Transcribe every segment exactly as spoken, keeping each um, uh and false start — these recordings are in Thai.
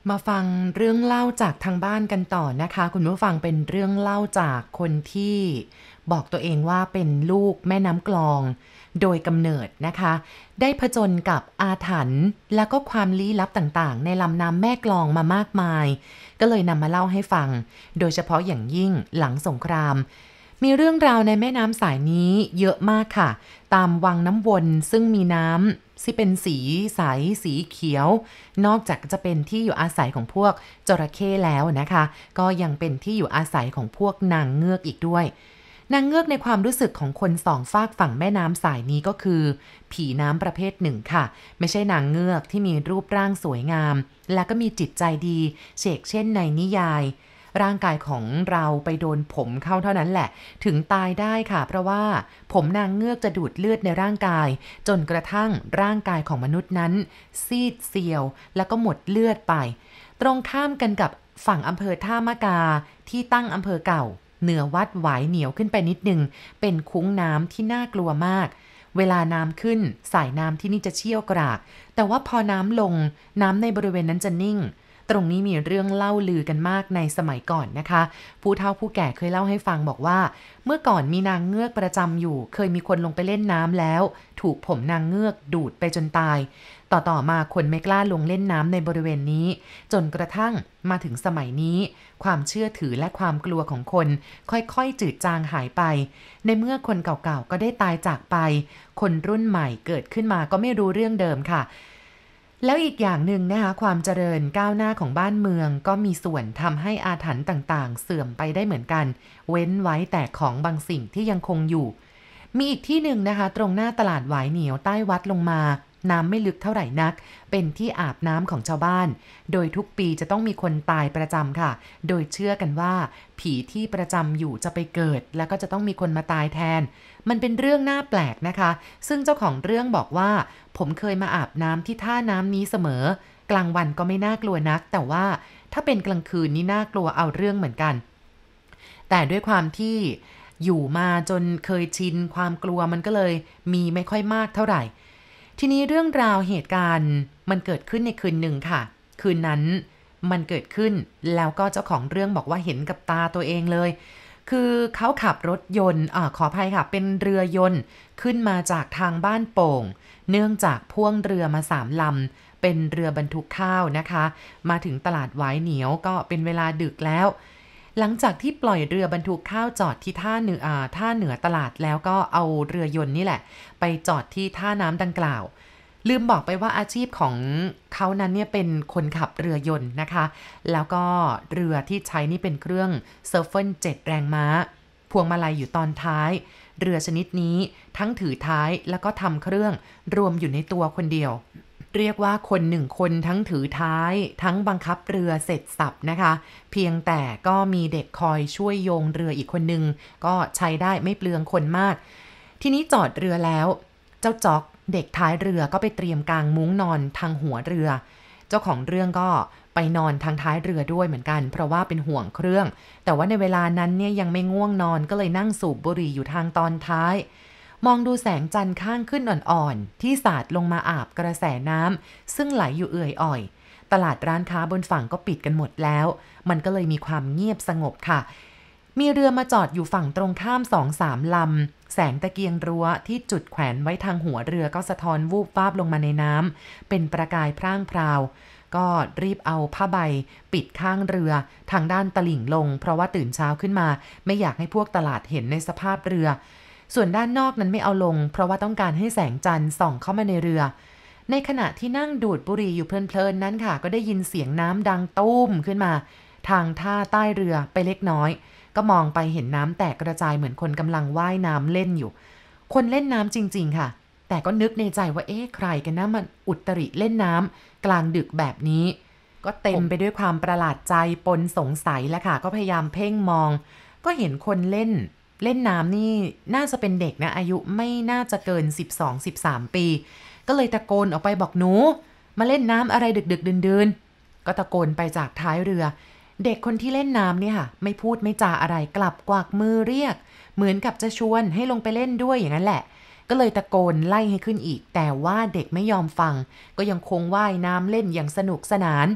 มาฟังเรื่องเล่าจากทางบ้านกันต่อนะคะคุณผู้ฟังเป็นเรื่องเล่าจากคนที่บอกตัวเองว่าเป็นลูกแม่น้ำกลองโดยกำเนิดนะคะได้ผจญกับอาถรรพ์และก็ความลี้ลับต่างๆในลำน้ำแม่กลองมามากมายก็เลยนำมาเล่าให้ฟังโดยเฉพาะอย่างยิ่งหลังสงครามมีเรื่องราวในแม่น้ำสายนี้เยอะมากค่ะตามวังน้ำวนซึ่งมีน้ำที่เป็นสีใสสีเขียวนอกจากจะเป็นที่อยู่อาศัยของพวกจระเข้แล้วนะคะก็ยังเป็นที่อยู่อาศัยของพวกนางเงือกอีกด้วยนางเงือกในความรู้สึกของคนสองฝากฝั่งแม่น้ำสายนี้ก็คือผีน้ำประเภทหนึ่งค่ะไม่ใช่นางเงือกที่มีรูปร่างสวยงามและก็มีจิตใจดีเฉกเช่นในนิยายร่างกายของเราไปโดนผมเข้าเท่านั้นแหละถึงตายได้ค่ะเพราะว่าผมนางเงือกจะดูดเลือดในร่างกายจนกระทั่งร่างกายของมนุษย์นั้นซีดเซียวแล้วก็หมดเลือดไปตรงข้ามกันกับฝั่งอำเภอท่ามะกาที่ตั้งอำเภอเก่าเหนือวัดหวายเหนียวขึ้นไปนิดนึงเป็นคุ้งน้ำที่น่ากลัวมากเวลาน้ำขึ้นสายน้ำที่นี่จะเชี่ยวกรากแต่ว่าพอน้ำลงน้ำในบริเวณนั้นจะนิ่งตรงนี้มีเรื่องเล่าลือกันมากในสมัยก่อนนะคะผู้เฒ่าผู้แก่เคยเล่าให้ฟังบอกว่าเมื่อก่อนมีนางเงือกประจำอยู่เคยมีคนลงไปเล่นน้ำแล้วถูกผมนางเงือกดูดไปจนตายต่อต่อมาคนไม่กล้าลงเล่นน้ำในบริเวณนี้จนกระทั่งมาถึงสมัยนี้ความเชื่อถือและความกลัวของคนค่อยๆจืดจางหายไปในเมื่อคนเก่าๆก็ได้ตายจากไปคนรุ่นใหม่เกิดขึ้นมาก็ไม่รู้เรื่องเดิมค่ะแล้วอีกอย่างหนึ่งนะคะความเจริญก้าวหน้าของบ้านเมืองก็มีส่วนทำให้อาถรรพ์ต่างๆเสื่อมไปได้เหมือนกันเว้นไว้แต่ของบางสิ่งที่ยังคงอยู่มีอีกที่หนึ่งนะคะตรงหน้าตลาดหวายเหนียวใต้วัดลงมาน้ำไม่ลึกเท่าไหร่นักเป็นที่อาบน้ำของชาวบ้านโดยทุกปีจะต้องมีคนตายประจำค่ะโดยเชื่อกันว่าผีที่ประจำอยู่จะไปเกิดแล้วก็จะต้องมีคนมาตายแทนมันเป็นเรื่องน่าแปลกนะคะซึ่งเจ้าของเรื่องบอกว่าผมเคยมาอาบน้ำที่ท่าน้ำนี้เสมอกลางวันก็ไม่น่ากลัวนักแต่ว่าถ้าเป็นกลางคืนนี่น่ากลัวเอาเรื่องเหมือนกันแต่ด้วยความที่อยู่มาจนเคยชินความกลัวมันก็เลยมีไม่ค่อยมากเท่าไหร่ทีนี้เรื่องราวเหตุการณ์มันเกิดขึ้นในคืนหนึ่งค่ะคืนนั้นมันเกิดขึ้นแล้วก็เจ้าของเรื่องบอกว่าเห็นกับตาตัวเองเลยคือเขาขับรถยนต์อ่าขออภัยค่ะเป็นเรือยนต์ขึ้นมาจากทางบ้านโป่งเนื่องจากพ่วงเรือมาสามลำเป็นเรือบรรทุกข้าวนะคะมาถึงตลาดหวายเหนียวก็เป็นเวลาดึกแล้วหลังจากที่ปล่อยเรือบรรทุกข้าวจอดที่ท่าเหนืออ่าท่าเหนือตลาดแล้วก็เอาเรือยนต์นี่แหละไปจอดที่ท่าน้ำดังกล่าวลืมบอกไปว่าอาชีพของเขานั้นเนี่ยเป็นคนขับเรือยนต์นะคะแล้วก็เรือที่ใช้นี่เป็นเครื่องเซิร์ฟเฟิลเจ็ดแรงม้าพวงมาลัยอยู่ตอนท้ายเรือชนิดนี้ทั้งถือท้ายแล้วก็ทำเครื่องรวมอยู่ในตัวคนเดียวเรียกว่าคนหนึ่งคนทั้งถือท้ายทั้งบังคับเรือเสร็จสับนะคะเพียงแต่ก็มีเด็กคอยช่วยโยงเรืออีกคนนึงก็ใช้ได้ไม่เปลืองคนมากทีนี้จอดเรือแล้วเจ้าจ๊อกเด็กท้ายเรือก็ไปเตรียมกางมุ้งนอนทางหัวเรือเจ้าของเรื่องก็ไปนอนทางท้ายเรือด้วยเหมือนกันเพราะว่าเป็นห่วงเครื่องแต่ว่าในเวลานั้นเนี่ยยังไม่ง่วงนอนก็เลยนั่งสูบบุหรี่อยู่ทางตอนท้ายมองดูแสงจันทร์ข้างขึ้นอ่อนๆที่สาดลงมาอาบกระแสน้ำซึ่งไหลอยู่เอื่อยอ่อยตลาดร้านค้าบนฝั่งก็ปิดกันหมดแล้วมันก็เลยมีความเงียบสงบค่ะมีเรือมาจอดอยู่ฝั่งตรงข้าม สองสาม ลำแสงตะเกียงรั้วที่จุดแขวนไว้ทางหัวเรือก็สะท้อนวูบวาบลงมาในน้ำเป็นประกายพร่างพราวก็รีบเอาผ้าใบปิดข้างเรือทางด้านตลิ่งลงเพราะว่าตื่นเช้าขึ้นมาไม่อยากให้พวกตลาดเห็นในสภาพเรือส่วนด้านนอกนั้นไม่เอาลงเพราะว่าต้องการให้แสงจันทร์ส่องเข้ามาในเรือในขณะที่นั่งดูดบุหรี่อยู่เพลินๆนั้นค่ะก็ได้ยินเสียงน้ำดังตุ้มขึ้นมาทางท่าใต้เรือไปเล็กน้อยก็มองไปเห็นน้ำแตกกระจายเหมือนคนกำลังว่ายน้ำเล่นอยู่คนเล่นน้ำจริงๆค่ะแต่ก็นึกในใจว่าเอ๊ะใครกันนะมันอุตริเล่นน้ำกลางดึกแบบนี้ก็เต็มไปด้วยความประหลาดใจปนสงสัยแหละค่ะก็พยายามเพ่งมองก็เห็นคนเล่นเล่นน้ำนี่น่าจะเป็นเด็กนะอายุไม่น่าจะเกิน สิบสอง สิบสาม ปีก็เลยตะโกนออกไปบอกหนูมาเล่นน้ำอะไรดึกๆดื่นๆก็ตะโกนไปจากท้ายเรือเด็กคนที่เล่นน้ำเนี่ยค่ะไม่พูดไม่จาอะไรกลับกวักมือเรียกเหมือนกับจะชวนให้ลงไปเล่นด้วยอย่างนั้นแหละก็เลยตะโกนไล่ให้ขึ้นอีกแต่ว่าเด็กไม่ยอมฟังก็ยังคงว่ายน้ำเล่นอย่างสนุกสนาน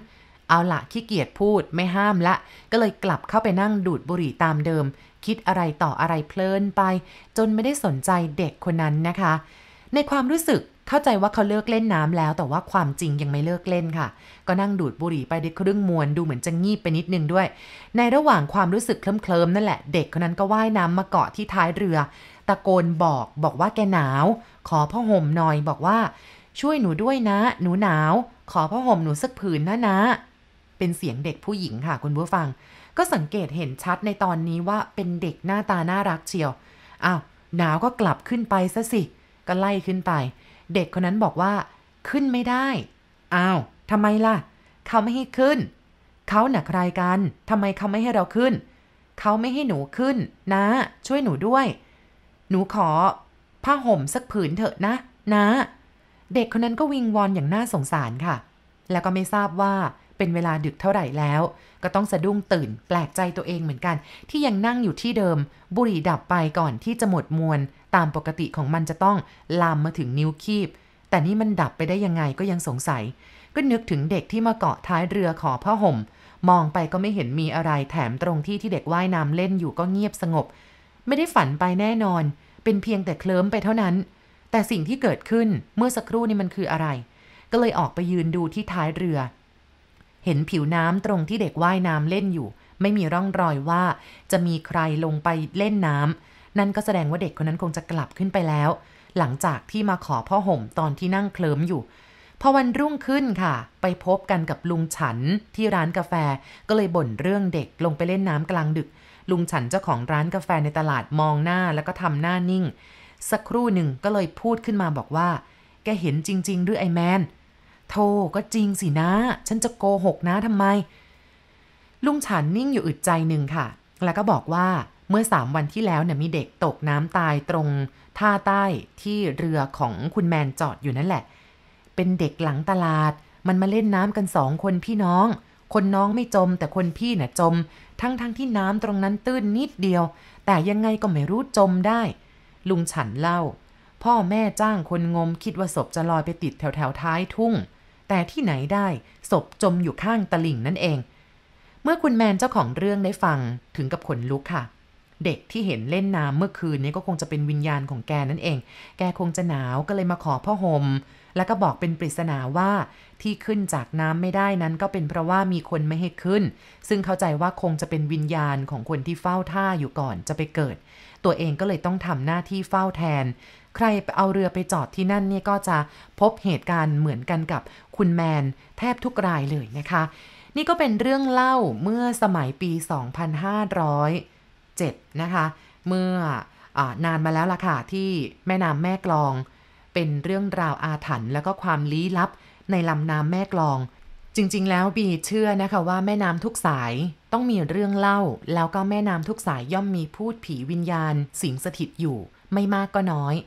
เอาละขี้เกียจพูดไม่ห้ามละก็เลยกลับเข้าไปนั่งดูดบุหรี่ตามเดิมคิดอะไรต่ออะไรเพลินไปจนไม่ได้สนใจเด็กคนนั้นนะคะในความรู้สึกเข้าใจว่าเขาเลิกเล่นน้ำแล้วแต่ว่าความจริงยังไม่เลิกเล่นค่ะก็นั่งดูดบุหรี่ไปได้ครึ่งมวนดูเหมือนจะงีบไปนิดนึงด้วยในระหว่างความรู้สึกเคลิ้มๆนั่นแหละเด็กคนนั้นก็ว่ายน้ำมาเกาะที่ท้ายเรือตะโกนบอกบอกว่าแกหนาวขอผ้าห่มหน่อยบอกว่าช่วยหนูด้วยนะหนูหนาวขอผ้าห่มหนูสักผืนนะนะเป็นเสียงเด็กผู้หญิงค่ะคุณผู้ฟังก็สังเกตเห็นชัดในตอนนี้ว่าเป็นเด็กหน้าตาน่ารักเชียวอ้าวหนาวก็กลับขึ้นไปซะสิก็ไล่ขึ้นไปเด็กคนนั้นบอกว่าขึ้นไม่ได้อ้าวทำไมล่ะเขาไม่ให้ขึ้นเขาหนักใครกันทำไมเขาไม่ให้เราขึ้นเขาไม่ให้หนูขึ้นนะช่วยหนูด้วยหนูขอผ้าห่มสักผืนเถอะนะนะเด็กคนนั้นก็วิงวอนอย่างน่าสงสารค่ะแล้วก็ไม่ทราบว่าเป็นเวลาดึกเท่าไหร่แล้วก็ต้องสะดุ้งตื่นแปลกใจตัวเองเหมือนกันที่ยังนั่งอยู่ที่เดิมบุหรี่ดับไปก่อนที่จะหมดมวลตามปกติของมันจะต้องลามมาถึงนิ้วคีบแต่นี่มันดับไปได้ยังไงก็ยังสงสัยก็นึกถึงเด็กที่มาเกาะท้ายเรือขอผ้าห่มมองไปก็ไม่เห็นมีอะไรแถมตรงที่ที่เด็กว่ายน้ำเล่นอยู่ก็เงียบสงบไม่ได้ฝันไปแน่นอนเป็นเพียงแต่เคลิ้มไปเท่านั้นแต่สิ่งที่เกิดขึ้นเมื่อสักครู่นี้มันคืออะไรก็เลยออกไปยืนดูที่ท้ายเรือเห็นผิวน้ำตรงที่เด็กว่ายน้ำเล่นอยู่ไม่มีร่องรอยว่าจะมีใครลงไปเล่นน้ำนั่นก็แสดงว่าเด็กคนนั้นคงจะกลับขึ้นไปแล้วหลังจากที่มาขอผ้าห่มตอนที่นั่งเคลิ้มอยู่พอวันรุ่งขึ้นค่ะไปพบกันกับลุงฉันที่ร้านกาแฟก็เลยบ่นเรื่องเด็กลงไปเล่นน้ำกลางดึกลุงฉันเจ้าของร้านกาแฟในตลาดมองหน้าแล้วก็ทำหน้านิ่งสักครู่หนึ่งก็เลยพูดขึ้นมาบอกว่าแกเห็นจริงๆหรือไอ้แมนโธ่ก็จริงสินะฉันจะโกหกนะทำไมลุงฉันนิ่งอยู่อึดใจหนึ่งค่ะแล้วก็บอกว่าเมื่อสามวันที่แล้วเนี่ยมีเด็กตกน้ำตายตรงท่าใต้ที่เรือของคุณแมนจอดอยู่นั่นแหละเป็นเด็กหลังตลาดมันมาเล่นน้ำกันสองคนพี่น้องคนน้องไม่จมแต่คนพี่น่ะจมทั้งทั้งที่น้ำตรงนั้นตื้นนิดเดียวแต่ยังไงก็ไม่รู้จมได้ลุงฉันเล่าพ่อแม่จ้างคนงมคิดว่าศพจะลอยไปติดแถวแถวท้ายทุ่งแต่ที่ไหนได้ศพจมอยู่ข้างตลิ่งนั่นเองเมื่อคุณแมนเจ้าของเรื่องได้ฟังถึงกับขนลุกค่ะเด็กที่เห็นเล่นน้ำเมื่อคืนนี้ก็คงจะเป็นวิญญาณของแกนั่นเองแกคงจะหนาวก็เลยมาขอผ้าห่มแล้วก็บอกเป็นปริศนาว่าที่ขึ้นจากน้ำไม่ได้นั้นก็เป็นเพราะว่ามีคนไม่ให้ขึ้นซึ่งเข้าใจว่าคงจะเป็นวิญญาณของคนที่เฝ้าท่าอยู่ก่อนจะไปเกิดตัวเองก็เลยต้องทำหน้าที่เฝ้าแทนใครเอาเรือไปจอดที่นั่นเนี่ยก็จะพบเหตุการณ์เหมือนกันกับคุณแมนแทบทุกรายเลยนะคะนี่ก็เป็นเรื่องเล่าเมื่อสมัยปีสองพันห้าร้อยเจ็ดนะคะเมื่อนานมาแล้วล่ะค่ะที่แม่น้ำแม่กลองเป็นเรื่องราวอาถรรพ์แล้วก็ความลี้ลับในลำน้ำแม่กลองจริงๆแล้วบีเชื่อนะคะว่าแม่น้ำทุกสายต้องมีเรื่องเล่าแล้วก็แม่น้ำทุกสายย่อมมีพูดผีวิญญาณสิงสถิตอยู่ไม่มากก็น้อย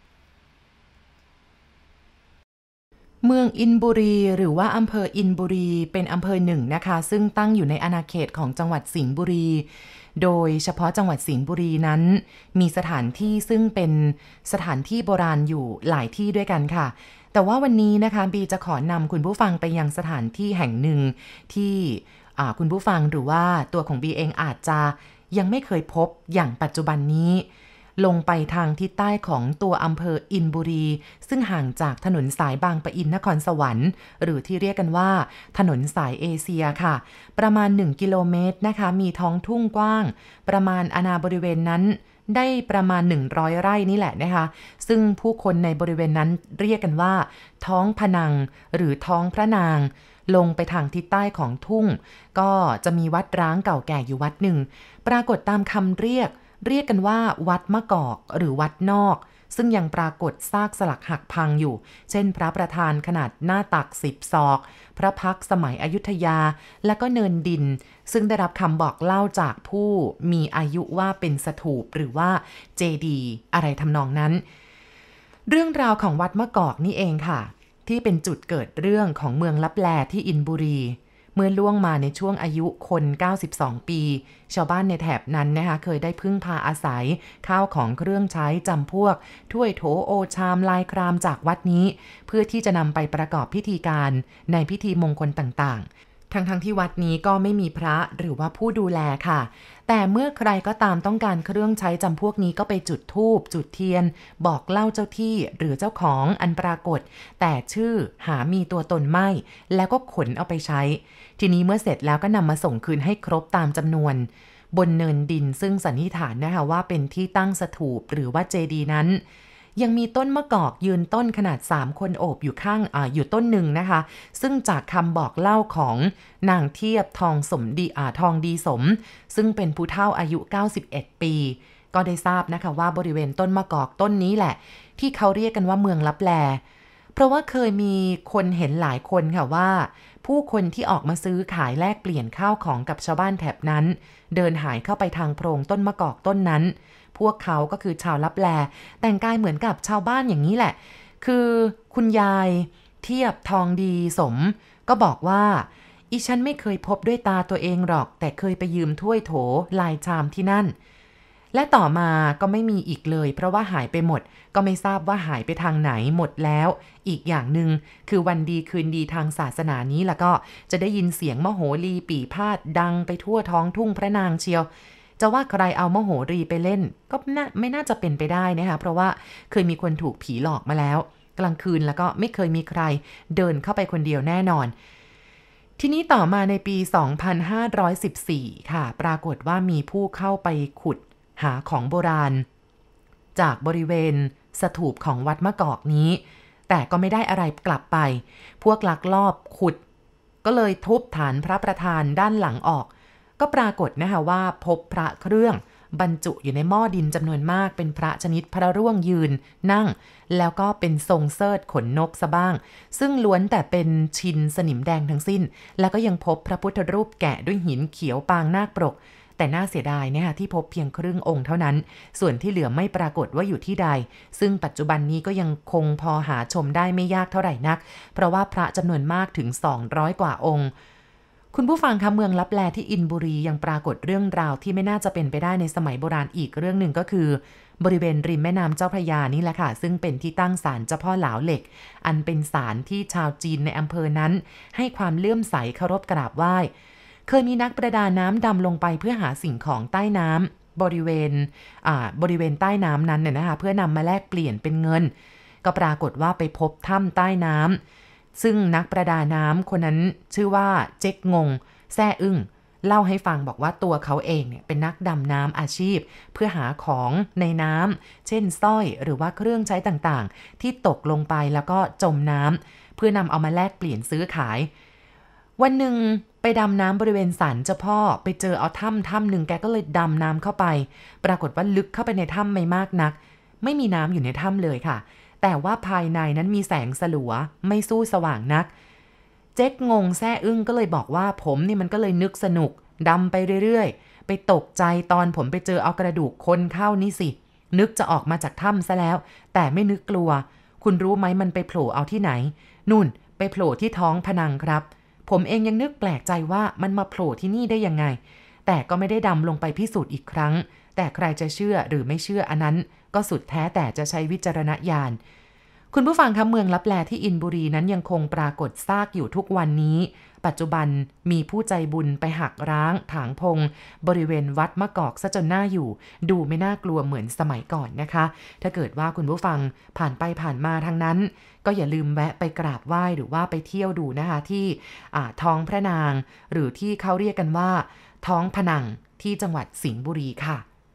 เมืองอินบุรีหรือว่าอำเภออินบุรีเป็นอำเภอหนึ่งนะคะซึ่งตั้งอยู่ในอาณาเขตของจังหวัดสิงห์บุรีโดยเฉพาะจังหวัดสิงห์บุรีนั้นมีสถานที่ซึ่งเป็นสถานที่โบราณอยู่หลายที่ด้วยกันค่ะแต่ว่าวันนี้นะคะบีจะขอนำคุณผู้ฟังไปยังสถานที่แห่งหนึ่งที่คุณผู้ฟังหรือว่าตัวของบีเองอาจจะยังไม่เคยพบอย่างปัจจุบันนี้ลงไปทางทิศใต้ของตัวอำเภออินบุรีซึ่งห่างจากถนนสายบางปะอินนครสวรรค์หรือที่เรียกกันว่าถนนสายเอเชียค่ะประมาณหนึ่งกิโลเมตรนะคะมีท้องทุ่งกว้างประมาณอาณาบริเวณนั้นได้ประมาณหนึ่งร้อยไร่นี่แหละนะคะซึ่งผู้คนในบริเวณนั้นเรียกกันว่าท้องพนังหรือท้องพระนางลงไปทางทิศใต้ของทุ่งก็จะมีวัดร้างเก่าแก่อยู่วัดหนึ่งปรากฏตามคำเรียกเรียกกันว่าวัดมะกอกหรือวัดนอกซึ่งยังปรากฏซากสลักหักพังอยู่เช่นพระประธานขนาดหน้าตักสิบศอกพระพักตร์สมัยอยุธยาและก็เนินดินซึ่งได้รับคำบอกเล่าจากผู้มีอายุว่าเป็นสถูปหรือว่าเจดีย์อะไรทำนองนั้นเรื่องราวของวัดมะกอกนี่เองค่ะที่เป็นจุดเกิดเรื่องของเมืองลับแลที่อินบุรีเมื่อล่วงมาในช่วงอายุคนเก้าสิบสองปีชาวบ้านในแถบนั้นนะคะเคยได้พึ่งพาอาศัยข้าวของเครื่องใช้จำพวกถ้วยโถโอชามลายครามจากวัดนี้เพื่อที่จะนำไปประกอบพิธีการในพิธีมงคลต่างๆทั้งทั้งที่วัดนี้ก็ไม่มีพระหรือว่าผู้ดูแลค่ะแต่เมื่อใครก็ตามต้องการเครื่องใช้จำพวกนี้ก็ไปจุดธูปจุดเทียนบอกเล่าเจ้าที่หรือเจ้าของอันปรากฏแต่ชื่อหามีตัวตนไม่แล้วก็ขนเอาไปใช้ทีนี้เมื่อเสร็จแล้วก็นำมาส่งคืนให้ครบตามจำนวนบนเนินดินซึ่งสันนิษฐานนะคะว่าเป็นที่ตั้งสถูปหรือว่าเจดีย์นั้นยังมีต้นมะกอกยืนต้นขนาดสามคนโอบอยู่ข้างอ่าอยู่ต้นหนึ่งนะคะซึ่งจากคำบอกเล่าของนางเทียบทองสมดีอ่าทองดีสมซึ่งเป็นผู้เฒ่าอายุเก้าสิบเอ็ดปีก็ได้ทราบนะคะว่าบริเวณต้นมะกอกต้นนี้แหละที่เขาเรียกกันว่าเมืองลับแลเพราะว่าเคยมีคนเห็นหลายคนค่ะว่าผู้คนที่ออกมาซื้อขายแลกเปลี่ยนข้าวของกับชาวบ้านแถบนั้นเดินหายเข้าไปทางโพรงต้นมะกอกต้นนั้นพวกเขาก็คือชาวลับแลแต่งกายเหมือนกับชาวบ้านอย่างนี้แหละคือคุณยายเทียบทองดีสมก็บอกว่าอีฉันไม่เคยพบด้วยตาตัวเองหรอกแต่เคยไปยืมถ้วยโถลายชามที่นั่นและต่อมาก็ไม่มีอีกเลยเพราะว่าหายไปหมดก็ไม่ทราบว่าหายไปทางไหนหมดแล้วอีกอย่างหนึ่งคือวันดีคืนดีทางศาสนานี้แล้วก็จะได้ยินเสียงมโหรีปี่พาทดังไปทั่วท้องทุ่งพระนางเชียวจะว่าใครเอามโหรีไปเล่นก็ไม่น่าจะเป็นไปได้นะคะเพราะว่าเคยมีคนถูกผีหลอกมาแล้วกลางคืนแล้วก็ไม่เคยมีใครเดินเข้าไปคนเดียวแน่นอนทีนี้ต่อมาในปี สองพันห้าร้อยสิบสี่ ค่ะปรากฏว่ามีผู้เข้าไปขุดหาของโบราณจากบริเวณสถูปของวัดมะกอกนี้แต่ก็ไม่ได้อะไรกลับไปพวกลักลอบขุดก็เลยทุบฐานพระประธานด้านหลังออกก็ปรากฏนะคะว่าพบพระเครื่องบรรจุอยู่ในหม้อดินจำนวนมากเป็นพระชนิดพระร่วงยืนนั่งแล้วก็เป็นทรงเสิร์ธขนนกซะบ้างซึ่งล้วนแต่เป็นชินสนิมแดงทั้งสิ้นแล้วก็ยังพบพระพุทธรูปแกะด้วยหินเขียวปางนาคปรกแต่น่าเสียดายนะคะที่พบเพียงครึ่งองค์เท่านั้นส่วนที่เหลือไม่ปรากฏว่าอยู่ที่ใดซึ่งปัจจุบันนี้ก็ยังคงพอหาชมได้ไม่ยากเท่าไหร่นักเพราะว่าพระจำนวนมากถึงสองร้อยกว่าองค์คุณผู้ฟังคะเมืองลับแลที่อินบุรียังปรากฏเรื่องราวที่ไม่น่าจะเป็นไปได้ในสมัยโบราณอีกเรื่องหนึ่งก็คือบริเวณริมแม่น้ำเจ้าพระยานี่แหละค่ะซึ่งเป็นที่ตั้งศาลเจ้าพ่อหลาวเหล็กอันเป็นศาลที่ชาวจีนในอำเภอนั้นให้ความเลื่อมใสเคารพกราบไหว้เคยมีนักประดาน้ำดำลงไปเพื่อหาสิ่งของใต้น้ำบริเวณอ่าบริเวณใต้น้ำนั้นเนี่ยนะคะเพื่อนำมาแลกเปลี่ยนเป็นเงินก็ปรากฏว่าไปพบถ้ำใต้น้ำซึ่งนักประดาน้ำคนนั้นชื่อว่าเจ๊กงงแซ่อึ้งเล่าให้ฟังบอกว่าตัวเขาเองเนี่ยเป็นนักดำน้ำอาชีพเพื่อหาของในน้ำเช่นสร้อยหรือว่าเครื่องใช้ต่างๆที่ตกลงไปแล้วก็จมน้ำเพื่อนำเอามาแลกเปลี่ยนซื้อขายวันหนึ่งไปดำน้ำบริเวณศาลเจ้าพ่อไปเจอเอาถ้ำถ้ำหนึ่งแกก็เลยดำน้ำเข้าไปปรากฏว่าลึกเข้าไปในถ้ำไม่มากนักไม่มีน้ำอยู่ในถ้ำเลยค่ะแต่ว่าภายในนั้นมีแสงสลัวไม่สู้สว่างนักเจ๊กงงแซ่อึ้งก็เลยบอกว่าผมนี่มันก็เลยนึกสนุกดำไปเรื่อยๆไปตกใจตอนผมไปเจอเอากระดูกคนเข้านี่สินึกจะออกมาจากถ้ำซะแล้วแต่ไม่นึกกลัวคุณรู้ไหมมันไปโผล่เอาที่ไหนนู่นไปโผล่ที่ท้องพนังครับผมเองยังนึกแปลกใจว่ามันมาโผล่ที่นี่ได้ยังไงแต่ก็ไม่ได้ดำลงไปพิสูจน์อีกครั้งแต่ใครจะเชื่อหรือไม่เชื่ออันนั้นก็สุดแท้แต่จะใช้วิจารณญาณคุณผู้ฟังคะเมืองลับแลที่อินบุรีนั้นยังคงปรากฏซากอยู่ทุกวันนี้ปัจจุบันมีผู้ใจบุญไปหักร้างถางพงบริเวณวัดมะกอกซะจนน่าอยู่ดูไม่น่ากลัวเหมือนสมัยก่อนนะคะถ้าเกิดว่าคุณผู้ฟังผ่านไปผ่านมาทางนั้นก็อย่าลืมแวะไปกราบไหว้หรือว่าไปเที่ยวดูนะคะที่ท้องพระนางหรือที่เขาเรียกกันว่าท้องพนังที่จังหวัดสิงห์บุรีค่ะ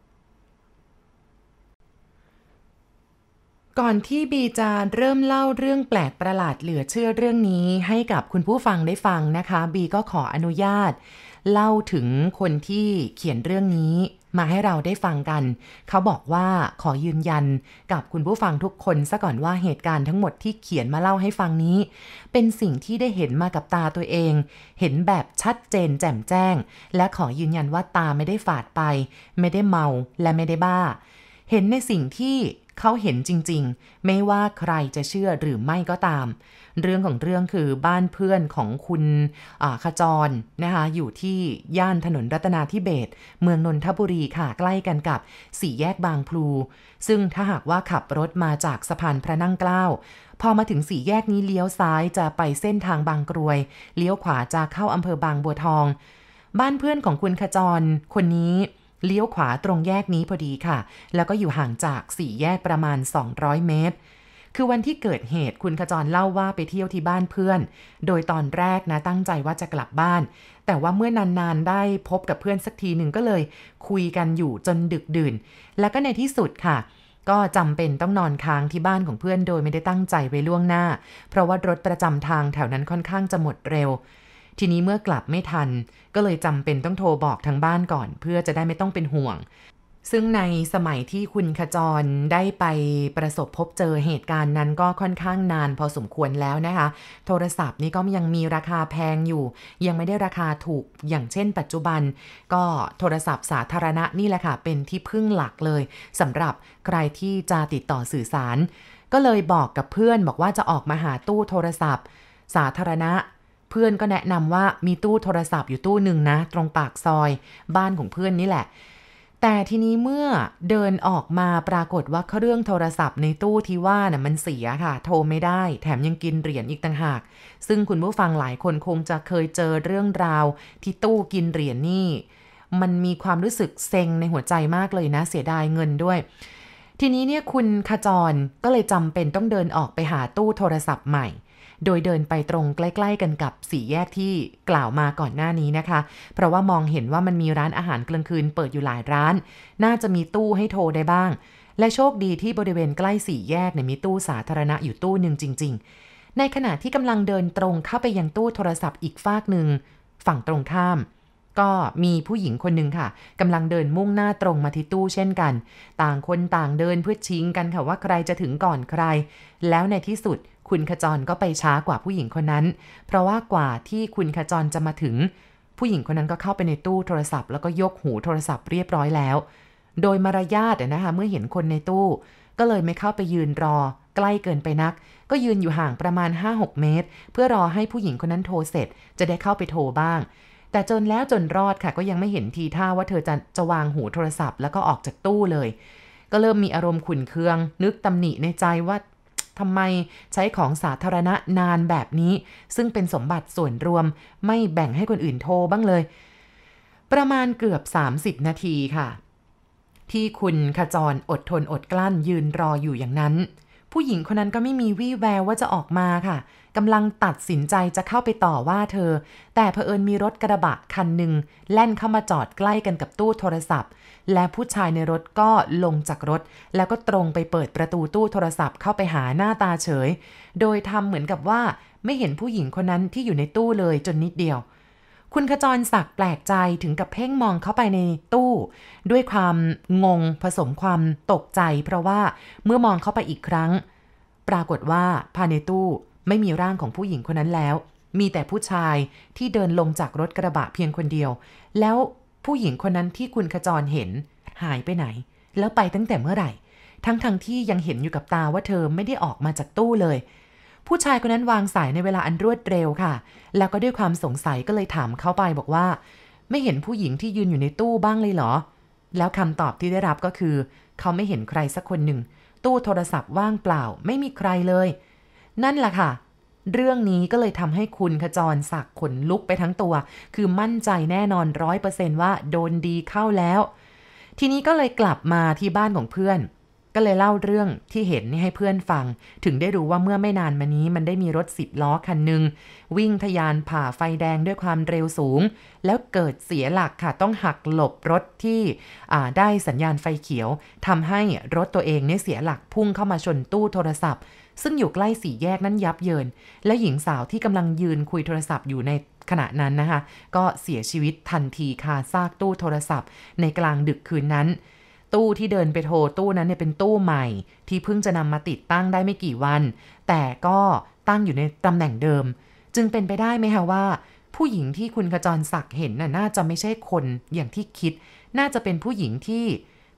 ก่อนที่บีจะเริ่มเล่าเรื่องแปลกประหลาดเหลือเชื่อเรื่องนี้ให้กับคุณผู้ฟังได้ฟังนะคะบีก็ขออนุญาตเล่าถึงคนที่เขียนเรื่องนี้มาให้เราได้ฟังกันเขาบอกว่าขอยืนยันกับคุณผู้ฟังทุกคนซะก่อนว่าเหตุการณ์ทั้งหมดที่เขียนมาเล่าให้ฟังนี้เป็นสิ่งที่ได้เห็นมากับตาตัวเองเห็นแบบชัดเจนแจ่มแจ้งและขอยืนยันว่าตาไม่ได้ฝาดไปไม่ได้เมาและไม่ได้บ้าเห็นในสิ่งที่เขาเห็นจริงๆไม่ว่าใครจะเชื่อหรือไม่ก็ตามเรื่องของเรื่องคือบ้านเพื่อนของคุณขจรนะคะอยู่ที่ย่านถนนรัตนาธิเบศรเมืองนนทบุรีค่ะใกล้กันกับสี่แยกบางพลูซึ่งถ้าหากว่าขับรถมาจากสะพานพระนั่งเกล้าพอมาถึงสี่แยกนี้เลี้ยวซ้ายจะไปเส้นทางบางกรวยเลี้ยวขวาจะเข้าอำเภอบางบัวทองบ้านเพื่อนของคุณขจรคนนี้เลี้ยวขวาตรงแยกนี้พอดีค่ะแล้วก็อยู่ห่างจากสี่แยกประมาณสองร้อยเมตรคือวันที่เกิดเหตุคุณขจรเล่าว่าไปเที่ยวที่บ้านเพื่อนโดยตอนแรกนะตั้งใจว่าจะกลับบ้านแต่ว่าเมื่อนานๆได้พบกับเพื่อนสักทีหนึ่งก็เลยคุยกันอยู่จนดึกดื่นแล้วก็ในที่สุดค่ะก็จำเป็นต้องนอนค้างที่บ้านของเพื่อนโดยไม่ได้ตั้งใจไว้ล่วงหน้าเพราะว่ารถประจำทางแถวนั้นค่อนข้างจะหมดเร็วทีนี้เมื่อกลับไม่ทันก็เลยจำเป็นต้องโทรบอกทางบ้านก่อนเพื่อจะได้ไม่ต้องเป็นห่วงซึ่งในสมัยที่คุณขจรได้ไปประสบพบเจอเหตุการณ์นั้นก็ค่อนข้างนานพอสมควรแล้วนะคะโทรศัพท์นี่ก็ยังมีราคาแพงอยู่ยังไม่ได้ราคาถูกอย่างเช่นปัจจุบันก็โทรศัพท์สาธารณะนี่แหละค่ะเป็นที่พึ่งหลักเลยสำหรับใครที่จะติดต่อสื่อสารก็เลยบอกกับเพื่อนบอกว่าจะออกมาหาตู้โทรศัพท์สาธารณะเพื่อนก็แนะนำว่ามีตู้โทรศัพท์อยู่ตู้หนึ่งนะตรงปากซอยบ้านของเพื่อนนี่แหละแต่ทีนี้เมื่อเดินออกมาปรากฏว่าเครื่องโทรศัพท์ในตู้ที่ว่าน่ะมันเสียค่ะโทรไม่ได้แถมยังกินเหรียญอีกต่างหากซึ่งคุณผู้ฟังหลายคนคงจะเคยเจอเรื่องราวที่ตู้กินเหรียญนี่มันมีความรู้สึกเซ็งในหัวใจมากเลยนะเสียดายเงินด้วยทีนี้เนี่ยคุณขจรก็เลยจำเป็นต้องเดินออกไปหาตู้โทรศัพท์ใหม่โดยเดินไปตรงใกล้ๆกันกับสี่แยกที่กล่าวมาก่อนหน้านี้นะคะเพราะว่ามองเห็นว่ามันมีร้านอาหารกลางคืนเปิดอยู่หลายร้านน่าจะมีตู้ให้โทรได้บ้างและโชคดีที่บริเวณใกล้สี่แยกเนี่ยมีตู้สาธารณะอยู่ตู้หนึ่งจริงๆในขณะที่กำลังเดินตรงเข้าไปยังตู้โทรศัพท์อีกฟากหนึ่งฝั่งตรงข้ามก็มีผู้หญิงคนหนึ่งค่ะกำลังเดินมุ่งหน้าตรงมาที่ตู้เช่นกันต่างคนต่างเดินเพื่อชิงกันค่ะว่าใครจะถึงก่อนใครแล้วในที่สุดคุณขจรก็ไปช้ากว่าผู้หญิงคนนั้นเพราะว่ากว่าที่คุณขจรจะมาถึงผู้หญิงคนนั้นก็เข้าไปในตู้โทรศัพท์แล้วก็ยกหูโทรศัพท์เรียบร้อยแล้วโดยมารยาทนะคะเมื่อเห็นคนในตู้ก็เลยไม่เข้าไปยืนรอใกล้เกินไปนักก็ยืนอยู่ห่างประมาณ ห้าหก เมตรเพื่อรอให้ผู้หญิงคนนั้นโทรเสร็จจะได้เข้าไปโทรบ้างแต่จนแล้วจนรอดค่ะก็ยังไม่เห็นทีท่าว่าเธอจะจะวางหูโทรศัพท์แล้วก็ออกจากตู้เลยก็เริ่มมีอารมณ์ขุ่นเคืองนึกตำหนิในใจว่าทำไมใช้ของสาธารณะนานแบบนี้ซึ่งเป็นสมบัติส่วนรวมไม่แบ่งให้คนอื่นโทรบ้างเลยประมาณเกือบสามสิบนาทีค่ะที่คุณขจรอดทนอดกลั้นยืนรออยู่อย่างนั้นผู้หญิงคนนั้นก็ไม่มีวี่แววว่าจะออกมาค่ะกำลังตัดสินใจจะเข้าไปต่อว่าเธอแต่เผอิญมีรถกระบะคันหนึ่งแล่นเข้ามาจอดใกล้กันกับตู้โทรศัพท์และผู้ชายในรถก็ลงจากรถแล้วก็ตรงไปเปิดประตูตู้โทรศัพท์เข้าไปหาหน้าตาเฉยโดยทำเหมือนกับว่าไม่เห็นผู้หญิงคนนั้นที่อยู่ในตู้เลยจนนิดเดียวคุณขจรศักดิ์แปลกใจถึงกับเพ่งมองเข้าไปในตู้ด้วยความงงผสมความตกใจเพราะว่าเมื่อมองเข้าไปอีกครั้งปรากฏว่าภายในตู้ไม่มีร่างของผู้หญิงคนนั้นแล้วมีแต่ผู้ชายที่เดินลงจากรถกระบะเพียงคนเดียวแล้วผู้หญิงคนนั้นที่คุณขจรเห็นหายไปไหนแล้วไปตั้งแต่เมื่อไหร่ทั้งๆ ท, ที่ยังเห็นอยู่กับตาว่าเธอไม่ได้ออกมาจากตู้เลยผู้ชายคนนั้นวางสายในเวลาอันรวดเร็วค่ะแล้วก็ด้วยความสงสัยก็เลยถามเข้าไปบอกว่าไม่เห็นผู้หญิงที่ยืนอยู่ในตู้บ้างเลยเหรอแล้วคำตอบที่ได้รับก็คือเขาไม่เห็นใครสักคนหนึ่งตู้โทรศัพท์ว่างเปล่าไม่มีใครเลยนั่นแหละค่ะเรื่องนี้ก็เลยทำให้คุณขจรศักดิ์ขนลุกไปทั้งตัวคือมั่นใจแน่นอน ร้อยเปอร์เซนต์ ว่าโดนดีเข้าแล้วทีนี้ก็เลยกลับมาที่บ้านของเพื่อนก็เลยเล่าเรื่องที่เห็นนี่ให้เพื่อนฟังถึงได้รู้ว่าเมื่อไม่นานมานี้มันได้มีรถสิบล้อคันหนึ่งวิ่งทะยานผ่าไฟแดงด้วยความเร็วสูงแล้วเกิดเสียหลักค่ะต้องหักหลบรถที่ได้สัญญาณไฟเขียวทำให้รถตัวเองเนี่ยเสียหลักพุ่งเข้ามาชนตู้โทรศัพท์ซึ่งอยู่ใกล้สี่แยกนั้นยับเยินและหญิงสาวที่กำลังยืนคุยโทรศัพท์อยู่ในขณะนั้นนะคะก็เสียชีวิตทันทีคาซากตู้โทรศัพท์ในกลางดึกคืนนั้นตู้ที่เดินไปโทรตู้นั้นเนี่ยเป็นตู้ใหม่ที่เพิ่งจะนำมาติดตั้งได้ไม่กี่วันแต่ก็ตั้งอยู่ในตำแหน่งเดิมจึงเป็นไปได้ไหมคะว่าผู้หญิงที่คุณขจรศักดิ์เห็นน่ะน่าจะไม่ใช่คนอย่างที่คิดน่าจะเป็นผู้หญิงที่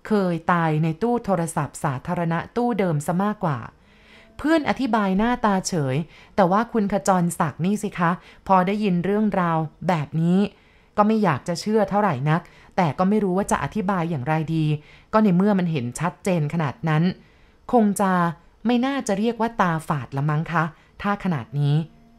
เคยตายในตู้โทรศัพท์สาธารณะตู้เดิมซะมากกว่าเพื่อนอธิบายหน้าตาเฉยแต่ว่าคุณขจรศักดิ์นี่สิคะพอได้ยินเรื่องราวแบบนี้ก็ไม่อยากจะเชื่อเท่าไหร่นักแต่ก็ไม่รู้ว่าจะอธิบายอย่างไรดีก็ในเมื่อมันเห็นชัดเจนขนาดนั้นคงจะไม่น่าจะเรียกว่าตาฝาดละมั้งคะถ้าขนาดนี้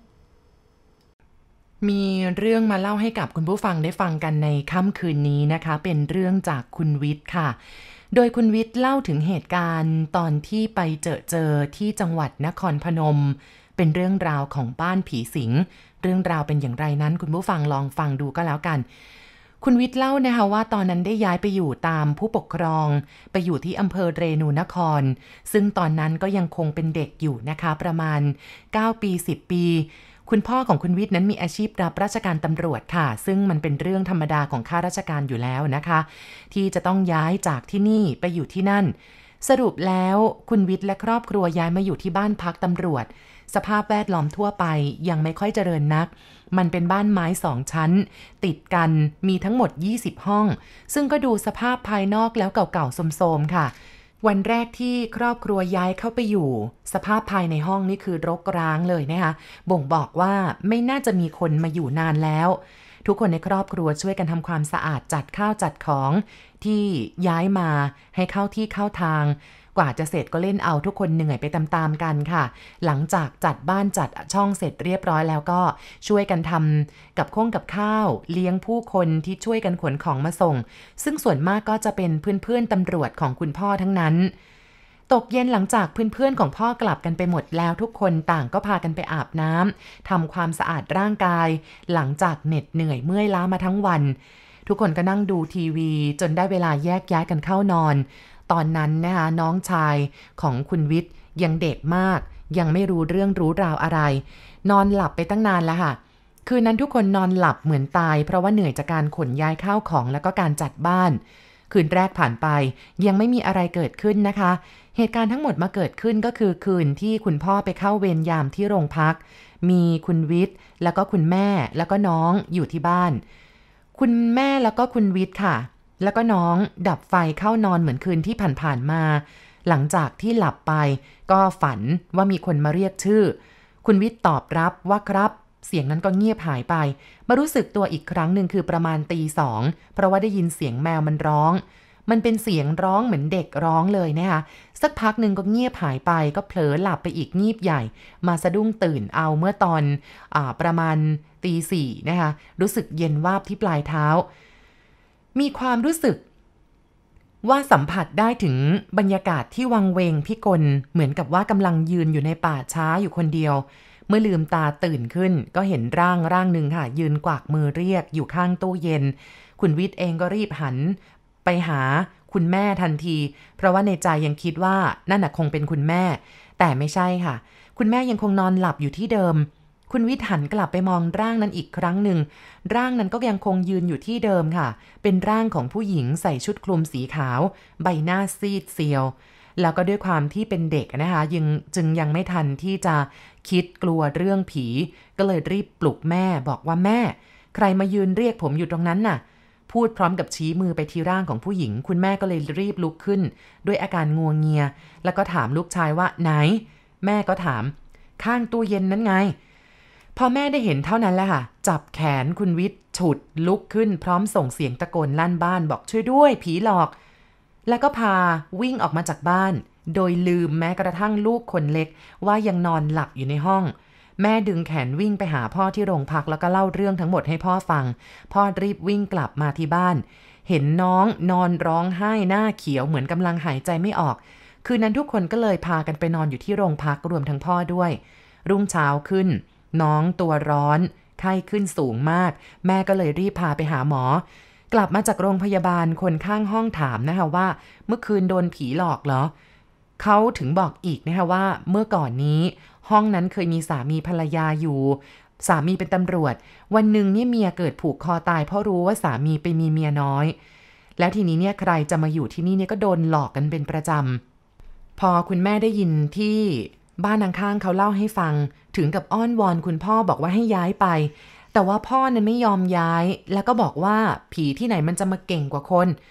มีเรื่องมาเล่าให้กับคุณผู้ฟังได้ฟังกันในค่ำคืนนี้นะคะเป็นเรื่องจากคุณวิทย์ค่ะโดยคุณวิทย์เล่าถึงเหตุการณ์ตอนที่ไปเจอเจอที่จังหวัดนครพนมเป็นเรื่องราวของบ้านผีสิงเรื่องราวเป็นอย่างไรนั้นคุณผู้ฟังลองฟังดูก็แล้วกันคุณวิทย์เล่านะคะว่าตอนนั้นได้ย้ายไปอยู่ตามผู้ปกครองไปอยู่ที่อำเภอเรนูนครซึ่งตอนนั้นก็ยังคงเป็นเด็กอยู่นะคะประมาณเก้าปีสิบปีคุณพ่อของคุณวิทย์นั้นมีอาชีพรับราชการตำรวจค่ะซึ่งมันเป็นเรื่องธรรมดาของข้าราชการอยู่แล้วนะคะที่จะต้องย้ายจากที่นี่ไปอยู่ที่นั่นสรุปแล้วคุณวิทย์และครอบครัวย้ายมาอยู่ที่บ้านพักตำรวจสภาพแวดล้อมทั่วไปยังไม่ค่อยเจริญนักมันเป็นบ้านไม้สองชั้นติดกันมีทั้งหมดยี่สิบห้องซึ่งก็ดูสภาพภายนอกแล้วเก่าๆโทรมๆค่ะวันแรกที่ครอบครัวย้ายเข้าไปอยู่สภาพภายในห้องนี่คือรกร้างเลยนะคะบ่งบอกว่าไม่น่าจะมีคนมาอยู่นานแล้วทุกคนในครอบครัวช่วยกันทำความสะอาดจัดข้าวจัดของที่ย้ายมาให้เข้าที่เข้าทางกว่าจะเสร็จก็เล่นเอาทุกคนเหนื่อยไปตามๆกันค่ะหลังจากจัดบ้านจัดช่องเสร็จเรียบร้อยแล้วก็ช่วยกันทำกับข้องกับข้าวเลี้ยงผู้คนที่ช่วยกันขนของมาส่งซึ่งส่วนมากก็จะเป็นเพื่อนๆตำรวจของคุณพ่อทั้งนั้นตกเย็นหลังจากเพื่อนๆของพ่อกลับกันไปหมดแล้วทุกคนต่างก็พากันไปอาบน้ำทำความสะอาดร่างกายหลังจากเหน็ดเหนื่อยเมื่อยล้ามาทั้งวันทุกคนก็นั่งดูทีวีจนได้เวลาแยกย้ายกันเข้านอนตอนนั้นนะคะน้องชายของคุณวิทย์ยังเด็กมากยังไม่รู้เรื่องรู้ราวอะไรนอนหลับไปตั้งนานแล้วค่ะคืนนั้นทุกคนนอนหลับเหมือนตายเพราะว่าเหนื่อยจากการขนย้ายข้าวของแล้วก็การจัดบ้านคืนแรกผ่านไปยังไม่มีอะไรเกิดขึ้นนะคะเหตุการณ์ทั้งหมดมาเกิดขึ้นก็คือคืนที่คุณพ่อไปเข้าเวรยามที่โรงพักมีคุณวิทย์แล้วก็คุณแม่แล้วก็น้องอยู่ที่บ้านคุณแม่แล้วก็คุณวิทย์ค่ะแล้วก็น้องดับไฟเข้านอนเหมือนคืนที่ผ่านๆมาหลังจากที่หลับไปก็ฝันว่ามีคนมาเรียกชื่อคุณวิทย์ตอบรับว่าครับเสียงนั้นก็เงียบหายไปมารู้สึกตัวอีกครั้งหนึ่งคือประมาณตีสองเพราะว่าได้ยินเสียงแมวมันร้องมันเป็นเสียงร้องเหมือนเด็กร้องเลยนะคะสักพักหนึ่งก็เงียบหายไปก็เผลอหลับไปอีกงีบใหญ่มาสะดุ้งตื่นเอาเมื่อตอนอ่าประมาณตีสี่นะคะรู้สึกเย็นวาบที่ปลายเท้ามีความรู้สึกว่าสัมผัสได้ถึงบรรยากาศที่วังเวงพิกลเหมือนกับว่ากำลังยืนอยู่ในป่าช้าอยู่คนเดียวเมื่อลืมตาตื่นขึ้นก็เห็นร่างร่างหนึ่งค่ะยืนกวักมือเรียกอยู่ข้างตู้เย็นคุณวิทย์เองก็รีบหันไปหาคุณแม่ทันทีเพราะว่าในใจยังคิดว่านั่นน่ะคงเป็นคุณแม่แต่ไม่ใช่ค่ะคุณแม่ยังคงนอนหลับอยู่ที่เดิมคุณวิทย์หันกลับไปมองร่างนั้นอีกครั้งหนึ่งร่างนั้นก็ยังคงยืนอยู่ที่เดิมค่ะเป็นร่างของผู้หญิงใส่ชุดคลุมสีขาวใบหน้าซีดเซียวแล้วก็ด้วยความที่เป็นเด็กนะคะยังจึงยังไม่ทันที่จะคิดกลัวเรื่องผีก็เลยรีบปลุกแม่บอกว่าแม่ใครมายืนเรียกผมอยู่ตรงนั้นน่ะพูดพร้อมกับชี้มือไปที่ร่างของผู้หญิงคุณแม่ก็เลยรีบลุกขึ้นด้วยอาการงัวเงียแล้วก็ถามลูกชายว่าไหนแม่ก็ถามข้างตู้เย็นนั้นไงพอแม่ได้เห็นเท่านั้นแหละค่ะจับแขนคุณวิทย์ฉุดลุกขึ้นพร้อมส่งเสียงตะโกนลั่นบ้านบอกช่วยด้วยผีหลอกแล้วก็พาวิ่งออกมาจากบ้านโดยลืมแม้กระทั่งลูกคนเล็กว่ายังนอนหลับอยู่ในห้องแม่ดึงแขนวิ่งไปหาพ่อที่โรงพักแล้วก็เล่าเรื่องทั้งหมดให้พ่อฟังพ่อรีบวิ่งกลับมาที่บ้านเห็นน้องนอนร้องไห้หน้าเขียวเหมือนกำลังหายใจไม่ออกคืนนั้นทุกคนก็เลยพากันไปนอนอยู่ที่โรงพักรวมทั้งพ่อด้วยรุ่งเช้าขึ้นน้องตัวร้อนไข้ขึ้นสูงมากแม่ก็เลยรีบพาไปหาหมอกลับมาจากโรงพยาบาลคนข้างห้องถามนะคะว่าเมื่อคืนโดนผีหลอกเหรอเขาถึงบอกอีกนะคะว่าเมื่อก่อนนี้ห้องนั้นเคยมีสามีภรรยาอยู่สามีเป็นตำรวจวันหนึ่งเนี่ยเมียเกิดผูกคอตายเพราะรู้ว่าสามีไปมีเมียน้อยแล้วทีนี้เนี่ยใครจะมาอยู่ที่นี่เนี่ยก็โดนหลอกกันเป็นประจำพอคุณแม่ได้ยินที่บ้านข้างๆเขาเล่าให้ฟังถึงกับอ้อนวอนคุณพ่อบอกว่าให้ย้ายไปแต่ว่าพ่อนั้นไม่ยอมย้ายแล้วก็บอกว่าผีที่ไหนมันจะมาเก่งกว่าคน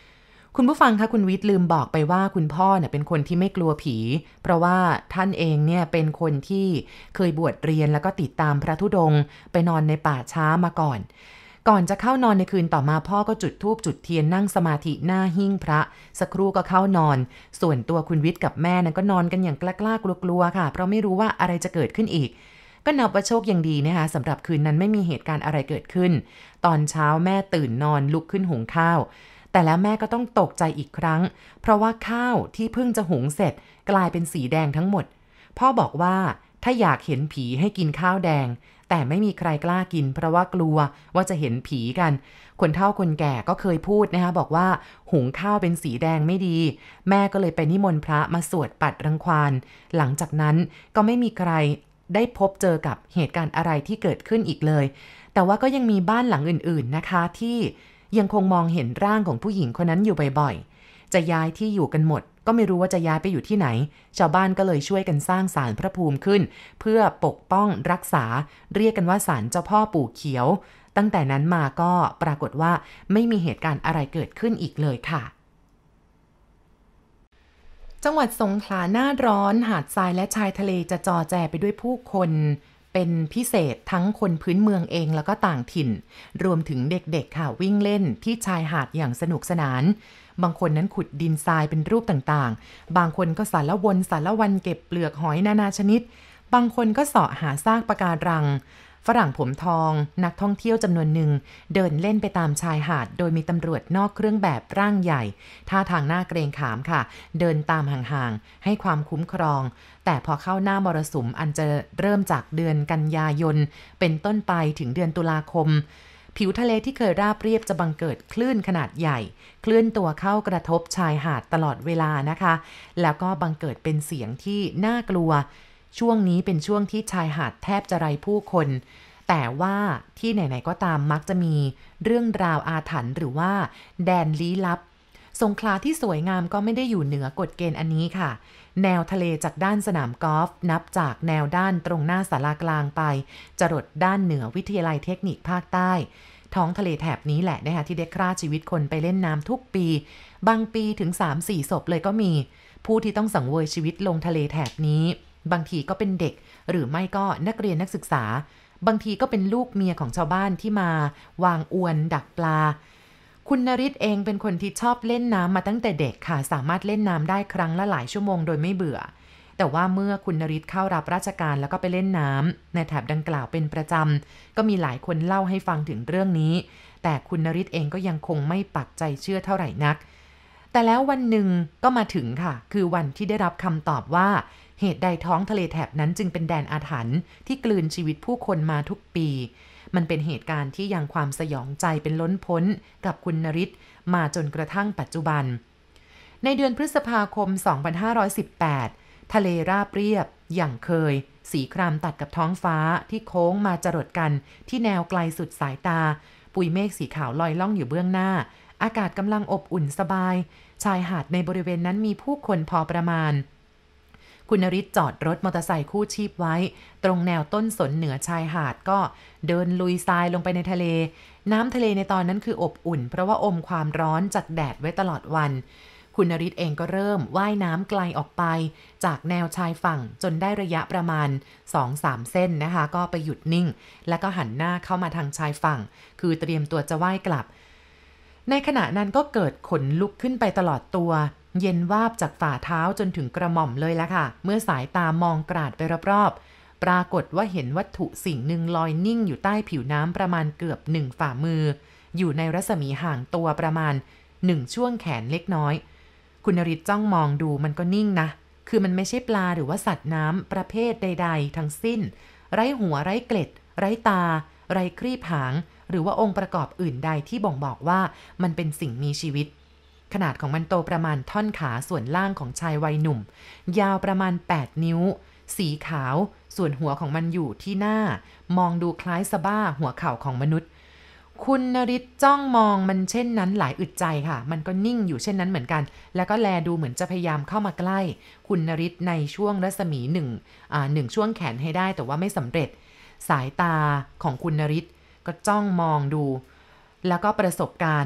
คุณผู้ฟังคะคุณวิทย์ลืมบอกไปว่าคุณพ่อเนี่ยเป็นคนที่ไม่กลัวผีเพราะว่าท่านเองเนี่ยเป็นคนที่เคยบวชเรียนแล้วก็ติดตามพระธุดงค์ไปนอนในป่าช้ามาก่อนก่อนจะเข้านอนในคืนต่อมาพ่อก็จุดธูปจุดเทียนนั่งสมาธิหน้าหิ้งพระสักครู่ก็เข้านอนส่วนตัวคุณวิทย์กับแม่นั้นก็นอนกันอย่างกล้าๆกลัวๆค่ะเพราะไม่รู้ว่าอะไรจะเกิดขึ้นอีกก็นับว่าโชคยังดีนะคะสำหรับคืนนั้นไม่มีเหตุการณ์อะไรเกิดขึ้นตอนเช้าแม่ตื่นนอนลุกขึ้นหุงข้าวแต่แล้วแม่ก็ต้องตกใจอีกครั้งเพราะว่าข้าวที่เพิ่งจะหุงเสร็จกลายเป็นสีแดงทั้งหมดพ่อบอกว่าถ้าอยากเห็นผีให้กินข้าวแดงแต่ไม่มีใครกล้ากินเพราะว่ากลัวว่าจะเห็นผีกันคนเฒ่าคนแก่ก็เคยพูดนะคะบอกว่าหุงข้าวเป็นสีแดงไม่ดีแม่ก็เลยไปนิมนต์พระมาสวดปัดรังควานหลังจากนั้นก็ไม่มีใครได้พบเจอกับเหตุการณ์อะไรที่เกิดขึ้นอีกเลยแต่ว่าก็ยังมีบ้านหลังอื่นๆนะคะที่ยังคงมองเห็นร่างของผู้หญิงคนนั้นอยู่บ่อยๆจะย้ายที่อยู่กันหมดก็ไม่รู้ว่าจะย้ายไปอยู่ที่ไหนชาวบ้านก็เลยช่วยกันสร้างศาลพระภูมิขึ้นเพื่อปกป้องรักษาเรียกกันว่าศาลเจ้าพ่อปู่เขียวตั้งแต่นั้นมาก็ปรากฏว่าไม่มีเหตุการณ์อะไรเกิดขึ้นอีกเลยค่ะจังหวัดสงขลาหน้าร้อนหาดทรายและชายทะเลจะจอแจไปด้วยผู้คนเป็นพิเศษทั้งคนพื้นเมืองเองแล้วก็ต่างถิ่นรวมถึงเด็กๆค่ะวิ่งเล่นที่ชายหาดอย่างสนุกสนานบางคนนั้นขุดดินทรายเป็นรูปต่างๆบางคนก็สารวนสารวันเก็บเปลือกหอยนานาชนิดบางคนก็เสาะหาซากปะการังฝรั่งผมทองนักท่องเที่ยวจำนวนหนึ่งเดินเล่นไปตามชายหาดโดยมีตำรวจนอกเครื่องแบบร่างใหญ่ท่าทางหน้าเกรงขามค่ะเดินตามห่างๆให้ความคุ้มครองแต่พอเข้าหน้ามรสุมอันจะเริ่มจากเดือนกันยายนเป็นต้นไปถึงเดือนตุลาคมผิวทะเลที่เคยราบเรียบจะบังเกิดคลื่นขนาดใหญ่เคลื่อนตัวเข้ากระทบชายหาดตลอดเวลานะคะแล้วก็บังเกิดเป็นเสียงที่น่ากลัวช่วงนี้เป็นช่วงที่ชายหาดแทบจะไร้ผู้คนแต่ว่าที่ไหนๆก็ตามมักจะมีเรื่องราวอาถรรพ์หรือว่าแดนลี้ลับสงขลาที่สวยงามก็ไม่ได้อยู่เหนือกฎเกณฑ์อันนี้ค่ะแนวทะเลจากด้านสนามกอล์ฟนับจากแนวด้านตรงหน้าศาลากลางไปจรดด้านเหนือวิทยาลัยเทคนิคภาคใต้ท้องทะเลแถบนี้แหละนะคะที่ได้ฆ่าชีวิตคนไปเล่นน้ำทุกปีบางปีถึง สามถึงสี่ ศพเลยก็มีผู้ที่ต้องสังเวยชีวิตลงทะเลแถบนี้บางทีก็เป็นเด็กหรือไม่ก็นักเรียนนักศึกษาบางทีก็เป็นลูกเมียของชาวบ้านที่มาวางอวนดักปลาคุณนฤทธิ์เองเป็นคนที่ชอบเล่นน้ำมาตั้งแต่เด็กค่ะสามารถเล่นน้ำได้ครั้งละหลายชั่วโมงโดยไม่เบื่อแต่ว่าเมื่อคุณนฤทธิ์เข้ารับราชการแล้วก็ไปเล่นน้ำในแถบดังกล่าวเป็นประจำก็มีหลายคนเล่าให้ฟังถึงเรื่องนี้แต่คุณนฤทธิ์เองก็ยังคงไม่ปักใจเชื่อเท่าไหร่นักแต่แล้ววันหนึ่งก็มาถึงค่ะคือวันที่ได้รับคำตอบว่าเหตุใดท้องทะเลแถบนั้นจึงเป็นแดนอาถรรพ์ที่กลืนชีวิตผู้คนมาทุกปีมันเป็นเหตุการณ์ที่ยังความสยองใจเป็นล้นพ้นกับคุณนฤทธิ์มาจนกระทั่งปัจจุบันในเดือนพฤษภาคม สองพันห้าร้อยสิบแปด ทะเลราบเรียบอย่างเคยสีครามตัดกับท้องฟ้าที่โค้งมาจรดกันที่แนวไกลสุดสายตาปุยเมฆสีขาวลอยล่องอยู่เบื้องหน้าอากาศกำลังอบอุ่นสบายชายหาดในบริเวณนั้นมีผู้คนพอประมาณคุณนฤทธิ์จอดรถมอเตอร์ไซค์คู่ชีพไว้ตรงแนวต้นสนเหนือชายหาดก็เดินลุยทรายลงไปในทะเลน้ำทะเลในตอนนั้นคืออบอุ่นเพราะว่าอมความร้อนจากแดดไว้ตลอดวันคุณนฤทธิ์เองก็เริ่มว่ายน้ำไกลออกไปจากแนวชายฝั่งจนได้ระยะประมาณ สองถึงสาม เส้นนะคะก็ไปหยุดนิ่งแล้วก็หันหน้าเข้ามาทางชายฝั่งคือเตรียมตัวจะว่ายกลับในขณะนั้นก็เกิดขนลุกขึ้นไปตลอดตัวเย็นวาบจากฝ่าเท้าจนถึงกระหม่อมเลยละค่ะเมื่อสายตามองกราดไปรอบๆปรากฏว่าเห็นวัตถุสิ่งหนึ่งลอยนิ่งอยู่ใต้ผิวน้ำประมาณเกือบหนึ่งฝ่ามืออยู่ในรัศมีห่างตัวประมาณหนึ่งช่วงแขนเล็กน้อยคุณนฤทธิ์จ้องมองดูมันก็นิ่งนะคือมันไม่ใช่ปลาหรือว่าสัตว์น้ำประเภทใดๆทั้งสิ้นไร้หัวไร้เกล็ดไร้ตาไร้ครีบหางหรือว่าองค์ประกอบอื่นใดที่บ่งบอกว่ามันเป็นสิ่งมีชีวิตขนาดของมันโตประมาณท่อนขาส่วนล่างของชายวัยหนุ่มยาวประมาณแปดนิ้วสีขาวส่วนหัวของมันอยู่ที่หน้ามองดูคล้ายสะบ้าหัวเข่าของมนุษย์คุณนฤทธิ์จ้องมองมันเช่นนั้นหลายอึดใจค่ะมันก็นิ่งอยู่เช่นนั้นเหมือนกันแล้วก็แลดูเหมือนจะพยายามเข้ามาใกล้คุณนฤทธิ์ในช่วงรัศมีหนึ่งอ่าหนึ่งช่วงแขนให้ได้แต่ว่าไม่สำเร็จสายตาของคุณนฤทธิ์ก็จ้องมองดูแล้วก็ประสบการณ์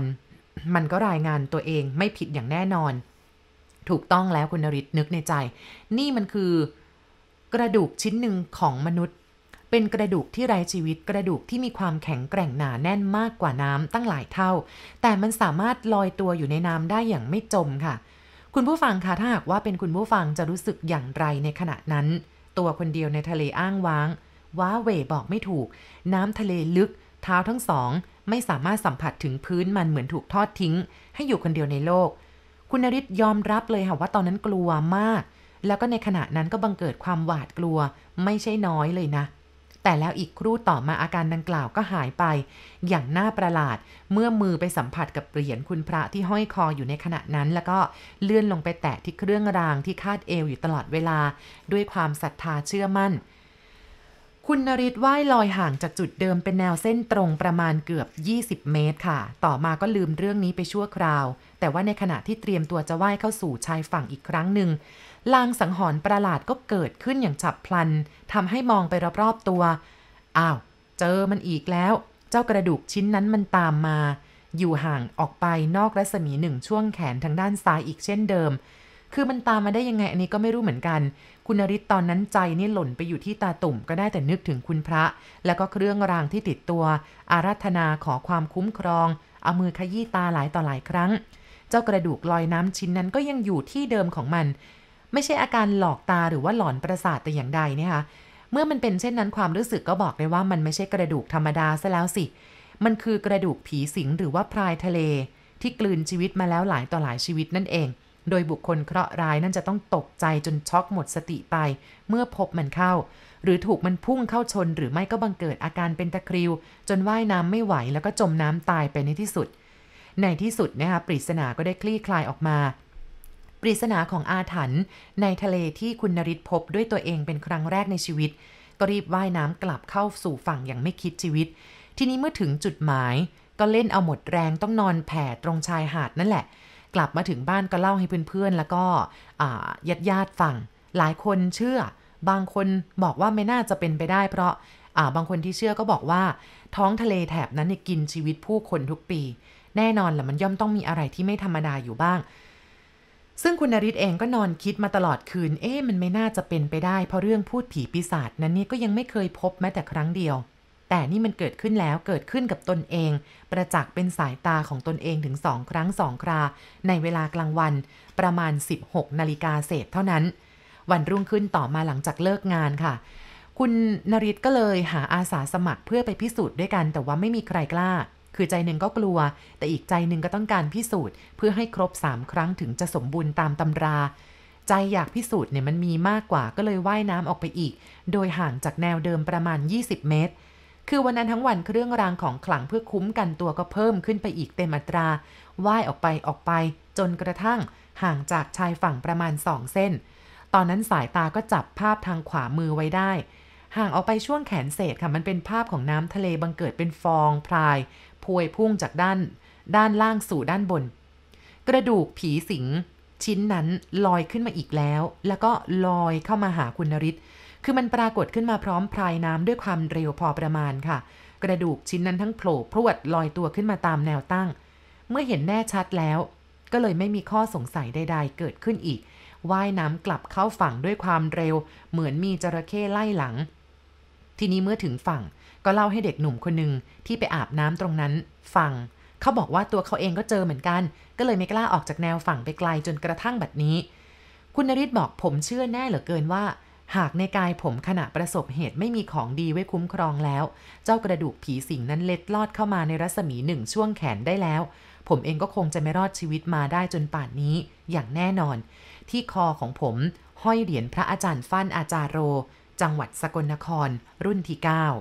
มันก็รายงานตัวเองไม่ผิดอย่างแน่นอนถูกต้องแล้วคุณนฤทธิ์นึกในใจนี่มันคือกระดูกชิ้นหนึ่งของมนุษย์เป็นกระดูกที่ไร้ชีวิตกระดูกที่มีความแข็งแกร่งหนาแน่นมากกว่าน้ำตั้งหลายเท่าแต่มันสามารถลอยตัวอยู่ในน้ำได้อย่างไม่จมค่ะคุณผู้ฟังคะถ้าหากว่าเป็นคุณผู้ฟังจะรู้สึกอย่างไรในขณะนั้นตัวคนเดียวในทะเลอ้างว้างว้าเหวบอกไม่ถูกน้ำทะเลลึกเท้าทั้งสองไม่สามารถสัมผัสถึงพื้นมันเหมือนถูกทอดทิ้งให้อยู่คนเดียวในโลกคุณนฤทธิ์ยอมรับเลยค่ะว่าตอนนั้นกลัวมากแล้วก็ในขณะนั้นก็บังเกิดความหวาดกลัวไม่ใช่น้อยเลยนะแต่แล้วอีกครู่ต่อมาอาการดังกล่าวก็หายไปอย่างน่าประหลาดเมื่อมือไปสัมผัสกับเหรียญคุณพระที่ห้อยคออยู่ในขณะนั้นแล้วก็เลื่อนลงไปแตะที่เครื่องรางที่คาดเอวอยู่ตลอดเวลาด้วยความศรัทธาเชื่อมั่นคุณนฤทธิ์ว่ายลอยห่างจากจุดเดิมเป็นแนวเส้นตรงประมาณเกือบยี่สิบเมตรค่ะต่อมาก็ลืมเรื่องนี้ไปชั่วคราวแต่ว่าในขณะที่เตรียมตัวจะว่ายเข้าสู่ชายฝั่งอีกครั้งหนึ่งลางสังหรณ์ประหลาดก็เกิดขึ้นอย่างฉับพลันทำให้มองไปรอบๆตัวอ้าวเจอมันอีกแล้วเจ้ากระดูกชิ้นนั้นมันตามมาอยู่ห่างออกไปนอกรัศมีหนึ่งช่วงแขนทางด้านซ้ายอีกเช่นเดิมคือมันตามมาได้ยังไงอันนี้ก็ไม่รู้เหมือนกันคุณนฤทธิ์ตอนนั้นใจนี่หล่นไปอยู่ที่ตาตุ่มก็ได้แต่นึกถึงคุณพระแล้วก็เครื่องรางที่ติดตัวอาราธนาขอความคุ้มครองเอามือขยี้ตาหลายต่อหลายครั้งเจ้ากระดูกลอยน้ำชิ้นนั้นก็ยังอยู่ที่เดิมของมันไม่ใช่อาการหลอกตาหรือว่าหลอนประสาทแต่อย่างใดนะคะเมื่อมันเป็นเช่นนั้นความรู้สึกก็บอกได้ว่ามันไม่ใช่กระดูกธรรมดาซะแล้วสิมันคือกระดูกผีสิงหรือว่าพรายทะเลที่กลืนชีวิตมาแล้วหลายต่อหลายชีวิตนั่นเองโดยบุคคลเคราะห์ร้ายนั่นจะต้องตกใจจนช็อกหมดสติไปเมื่อพบมันเข้าหรือถูกมันพุ่งเข้าชนหรือไม่ก็บังเกิดอาการเป็นตะคริวจนว่ายน้ำไม่ไหวแล้วก็จมน้ำตายไปในที่สุดในที่สุดนะคะปริศนาก็ได้คลี่คลายออกมาปริศนาของอาถรรพ์ในทะเลที่คุณนฤทธิ์พบด้วยตัวเองเป็นครั้งแรกในชีวิตก็รีบว่ายน้ำกลับเข้าสู่ฝั่งอย่างไม่คิดชีวิตทีนี้เมื่อถึงจุดหมายก็เล่นเอาหมดแรงต้องนอนแผ่ตรงชายหาดนั่นแหละกลับมาถึงบ้านก็เล่าให้เพื่อนๆแล้วก็ญาติญาติฟังหลายคนเชื่อบางคนบอกว่าไม่น่าจะเป็นไปได้เพราะบางคนที่เชื่อก็บอกว่าท้องทะเลแถบนั้นเนี่ยกินชีวิตผู้คนทุกปีแน่นอนแหละมันย่อมต้องมีอะไรที่ไม่ธรรมดาอยู่บ้างซึ่งคุณนฤทธิ์เองก็นอนคิดมาตลอดคืนเอ๊ะมันไม่น่าจะเป็นไปได้เพราะเรื่องพูดผีปีศาจนั้นนี่ก็ยังไม่เคยพบแม้แต่ครั้งเดียวแต่นี่มันเกิดขึ้นแล้วเกิดขึ้นกับตนเองประจักษ์เป็นสายตาของตนเองถึงสองครั้งสองคราในเวลากลางวันประมาณสิบหกนาฬิกาเศษเท่านั้นวันรุ่งขึ้นต่อมาหลังจากเลิกงานค่ะคุณนฤทธิ์ก็เลยหาอาสาสมัครเพื่อไปพิสูจน์ด้วยกันแต่ว่าไม่มีใครกล้าคือใจหนึ่งก็กลัวแต่อีกใจหนึ่งก็ต้องการพิสูจน์เพื่อให้ครบสามครั้งถึงจะสมบูรณ์ตามตำราใจอยากพิสูจน์เนี่ยมันมีมากกว่าก็เลยว่ายน้ำออกไปอีกโดยห่างจากแนวเดิมประมาณยี่สิบเมตรคือวันนั้นทั้งวันเครื่องรางของขลังเพื่อคุ้มกันตัวก็เพิ่มขึ้นไปอีกเต็มอัตราว่ายออกไปออกไปจนกระทั่งห่างจากชายฝั่งประมาณสองเส้นตอนนั้นสายตาก็จับภาพทางขวามือไว้ได้ห่างออกไปช่วงแขนเศษค่ะมันเป็นภาพของน้ำทะเลบังเกิดเป็นฟองพรายพวยพุ่งจากด้านด้านล่างสู่ด้านบนกระดูกผีสิงชิ้นนั้นลอยขึ้นมาอีกแล้วแล้วก็ลอยเข้ามาหาคุณนฤทธิ์คือมันปรากฏขึ้นมาพร้อมพรายน้ำด้วยความเร็วพอประมาณค่ะกระดูกชิ้นนั้นทั้งโผล่พรวดลอยตัวขึ้นมาตามแนวตั้งเมื่อเห็นแน่ชัดแล้วก็เลยไม่มีข้อสงสัยใดๆเกิดขึ้นอีกว่ายน้ำกลับเข้าฝั่งด้วยความเร็วเหมือนมีจระเข้ไล่หลังทีนี้เมื่อถึงฝั่งก็เล่าให้เด็กหนุ่มคนหนึ่งที่ไปอาบน้ำตรงนั้นฟังเขาบอกว่าตัวเขาเองก็เจอเหมือนกันก็เลยไม่กล้าออกจากแนวฝั่งไปไกลจนกระทั่งบัดนี้คุณนฤทธิ์บอกผมเชื่อแน่เหลือเกินว่าหากในกายผมขณะประสบเหตุไม่มีของดีไว้คุ้มครองแล้วเจ้ากระดูกผีสิงนั้นเล็ดลอดเข้ามาในรัศมีหนึ่งช่วงแขนได้แล้วผมเองก็คงจะไม่รอดชีวิตมาได้จนป่านนี้อย่างแน่นอนที่คอของผมห้อยเหรียญพระอาจารย์ฟั่นอาจารโรจังหวัดสกลนครรุ่นที่เก้า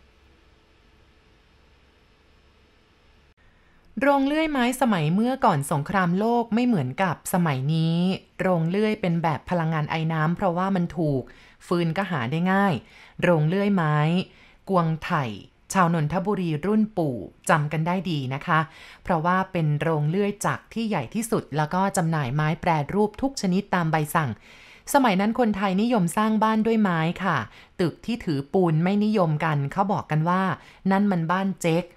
โรงเลื่อยไม้สมัยเมื่อก่อนสงครามโลกไม่เหมือนกับสมัยนี้โรงเลื่อยเป็นแบบพลังงานไอน้ำเพราะว่ามันถูกฟืนก็หาได้ง่ายโรงเลื่อยไม้กวงไถ่ชาวนนทบุรีรุ่นปู่จำกันได้ดีนะคะเพราะว่าเป็นโรงเลื่อยจักรที่ใหญ่ที่สุดแล้วก็จำหน่ายไม้แปรรูปทุกชนิดตามใบสั่งสมัยนั้นคนไทยนิยมสร้างบ้านด้วยไม้ค่ะตึกที่ถือปูนไม่นิยมกันเขาบอกกันว่านั่นมันบ้านเจ๊ก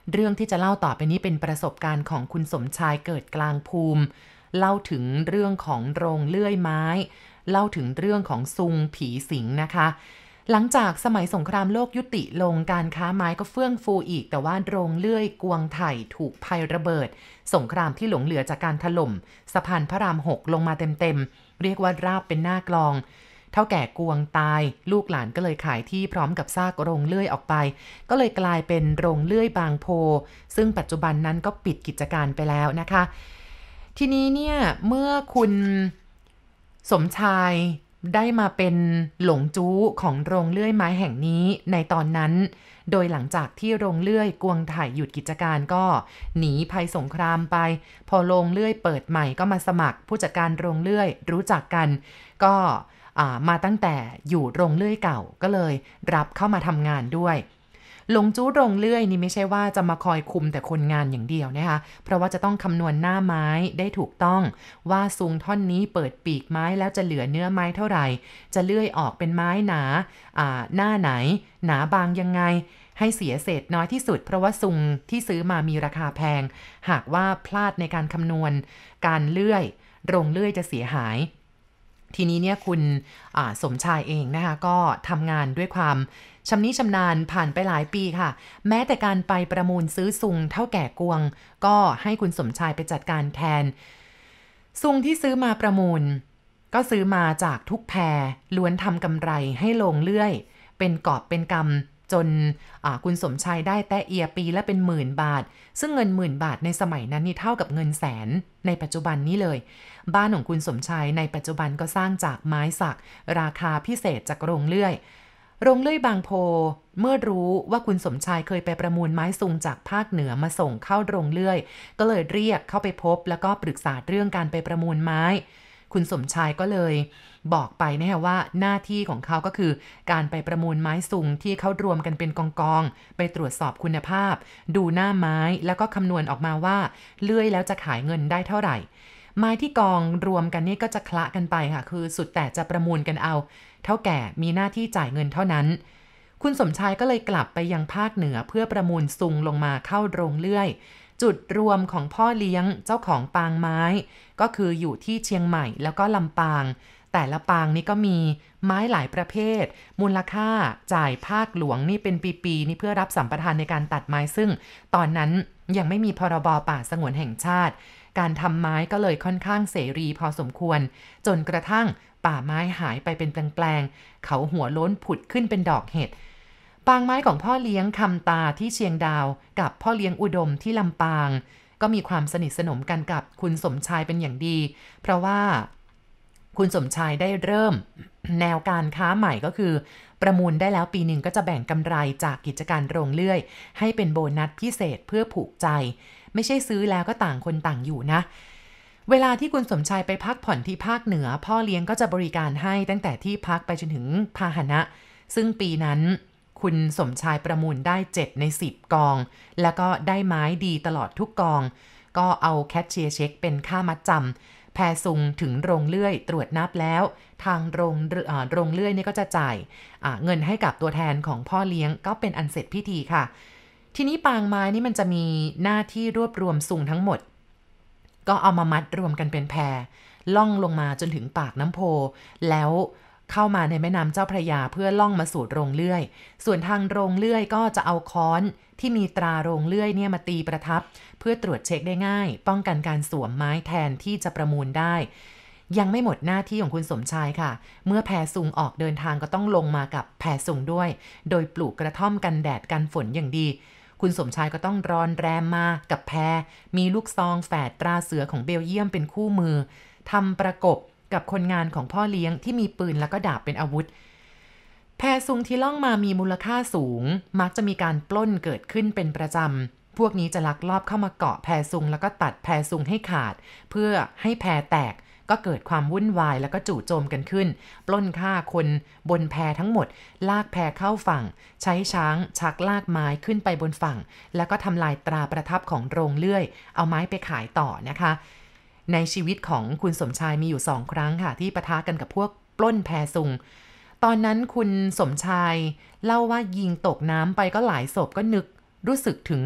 เรื่องที่จะเล่าต่อไปนี้เป็นประสบการณ์ของคุณสมชายเกิดกลางภูมิเล่าถึงเรื่องของโรงเลื่อยไม้เล่าถึงเรื่องของซุงผีสิงนะคะหลังจากสมัยสงครามโลกยุติลงการค้าไม้ก็เฟื่องฟูอีกแต่ว่าโรงเลื่อยกวงไถ่ถูกภัยระเบิดสงครามที่หลงเหลือจากการถล่มสะพานพระรามหกลงมาเต็มๆเรียกว่าราบเป็นหน้ากลองเท่าแก่กวงตายลูกหลานก็เลยขายที่พร้อมกับซากโรงเลื่อยออกไปก็เลยกลายเป็นโรงเลื่อยบางโพซึ่งปัจจุบันนั้นก็ปิดกิจการไปแล้วนะคะทีนี้เนี่ยเมื่อคุณสมชายได้มาเป็นหลงจู้ของโรงเลื่อยไม้แห่งนี้ในตอนนั้นโดยหลังจากที่โรงเลื่อยกวงไถ่หยุดกิจการก็หนีภัยสงครามไปพอโรงเลื่อยเปิดใหม่ก็มาสมัครผู้จัดการโรงเลื่อยรู้จักกันก็มาตั้งแต่อยู่โรงเลื่อยเก่าก็เลยรับเข้ามาทำงานด้วยหลงจู้โรงเลื่อยนี่ไม่ใช่ว่าจะมาคอยคุมแต่คนงานอย่างเดียวนะคะเพราะว่าจะต้องคำนวณหน้าไม้ได้ถูกต้องว่าซุงท่อนนี้เปิดปีกไม้แล้วจะเหลือเนื้อไม้เท่าไหร่จะเลื่อยออกเป็นไม้หนาอ่าหน้าไหนหนาบางยังไงให้เสียเศษน้อยที่สุดเพราะว่าซุงที่ซื้อมามีราคาแพงหากว่าพลาดในการคำนวณการเลื่อยโรงเลื่อยจะเสียหายทีนี้เนี่ยคุณสมชายเองนะคะก็ทำงานด้วยความชำนิชำนาญผ่านไปหลายปีค่ะแม้แต่การไปประมูลซื้อซุงเท่าแก่กวงก็ให้คุณสมชายไปจัดการแทนซุงที่ซื้อมาประมูลก็ซื้อมาจากทุกแพรล้วนทำกำไรให้ลงเลื่อยเป็นกอบเป็นกำจนคุณสมชายได้แตะเอียปีละเป็นหมื่นบาทซึ่งเงินหมื่นบาทในสมัยนั้นนี่เท่ากับเงินแสนในปัจจุบันนี้เลยบ้านของคุณสมชายในปัจจุบันก็สร้างจากไม้สักราคาพิเศษจากโรงเลื่อยโรงเลื่อยบางโพเมื่อรู้ว่าคุณสมชายเคยไปประมูลไม้ซุงจากภาคเหนือมาส่งเข้าโรงเลื่อยก็เลยเรียกเข้าไปพบแล้วก็ปรึกษาเรื่องการไปประมูลไม้คุณสมชายก็เลยบอกไปนะฮะว่าหน้าที่ของเขาก็คือการไปประมูลไม้ซุงที่เขารวมกันเป็นกองๆไปตรวจสอบคุณภาพดูหน้าไม้แล้วก็คำนวณออกมาว่าเลื่อยแล้วจะขายเงินได้เท่าไหร่ไม้ที่กองรวมกันนี่ก็จะคละกันไปค่ะคือสุดแต่จะประมูลกันเอาเท่าแก่มีหน้าที่จ่ายเงินเท่านั้นคุณสมชายก็เลยกลับไปยังภาคเหนือเพื่อประมูลซุงลงมาเข้าโรงเลื่อยจุดรวมของพ่อเลี้ยงเจ้าของปางไม้ก็คืออยู่ที่เชียงใหม่แล้วก็ลำปางแต่ละปางนี่ก็มีไม้หลายประเภทมูลค่าจ่ายภาคหลวงนี่เป็นปีๆนี่เพื่อรับสัมปทานในการตัดไม้ซึ่งตอนนั้นยังไม่มีพรบป่าสงวนแห่งชาติการทำไม้ก็เลยค่อนข้างเสรีพอสมควรจนกระทั่งป่าไม้หายไปเป็นแปลงๆเขาหัวโล้นผุดขึ้นเป็นดอกเห็ดปางไม้ของพ่อเลี้ยงคำตาที่เชียงดาวกับพ่อเลี้ยงอุดมที่ลำปางก็มีความสนิทสนมกันกับคุณสมชายเป็นอย่างดีเพราะว่าคุณสมชายได้เริ่มแนวการค้าใหม่ก็คือประมูลได้แล้วปีหนึ่งก็จะแบ่งกำไรจากกิจการโรงเลื่อยให้เป็นโบนัสพิเศษเพื่อผูกใจไม่ใช่ซื้อแล้วก็ต่างคนต่างอยู่นะเวลาที่คุณสมชายไปพักผ่อนที่ภาคเหนือพ่อเลี้ยงก็จะบริการให้ตั้งแต่ที่พักไปจนถึงพาหนะซึ่งปีนั้นคุณสมชายประมูลได้เจ็ดในสิบกองแล้วก็ได้ไม้ดีตลอดทุกกองก็เอาแคชเชียร์เช็คเป็นค่ามัดจำแพรซุงถึงโรงเลื่อยตรวจนับแล้วทางโรงโรงเลื่อยนี่ก็จะจ่ายเงินให้กับตัวแทนของพ่อเลี้ยงก็เป็นอันเสร็จพิธีค่ะทีนี้ปางไม้นี่มันจะมีหน้าที่รวบรวมซุงทั้งหมดก็เอามามัดรวมกันเป็นแพรล่องลงมาจนถึงปากน้ำโพแล้วเข้ามาในแม่น้ำเจ้าพระยาเพื่อล่องมาสู่โรงเลื่อยส่วนทางโรงเลื่อยก็จะเอาค้อนที่มีตราโรงเลื่อยเนี่ยมาตีประทับเพื่อตรวจเช็คได้ง่ายป้องกันการสวมไม้แทนที่จะประมูลได้ยังไม่หมดหน้าที่ของคุณสมชายค่ะเมื่อแพรซุงออกเดินทางก็ต้องลงมากับแพรซุงด้วยโดยปลูกกระท่อมกันแดดกันฝนอย่างดีคุณสมชายก็ต้องรอนแรมมากับแพรมีลูกซองแฝดตราเสือของเบลเยียมเป็นคู่มือทำประกบกับคนงานของพ่อเลี้ยงที่มีปืนแล้วก็ดาบเป็นอาวุธแพรซุงที่ล่องมามีมูลค่าสูงมักจะมีการปล้นเกิดขึ้นเป็นประจำพวกนี้จะลักลอบเข้ามาเกาะแพรซุงแล้วก็ตัดแพรซุงให้ขาดเพื่อให้แพรแตกก็เกิดความวุ่นวายแล้วก็จู่โจมกันขึ้นปล้นฆ่าคนบนแพทั้งหมดลากแพเข้าฝั่งใช้ช้างชักลากไม้ขึ้นไปบนฝั่งแล้วก็ทำลายตราประทับของโรงเลื่อยเอาไม้ไปขายต่อนะคะในชีวิตของคุณสมชายมีอยู่สองครั้งค่ะที่ปะทะกันกับพวกปล้นแพซุงตอนนั้นคุณสมชายเล่าว่ายิงตกน้ำไปก็หลายศพก็นึกรู้สึกถึง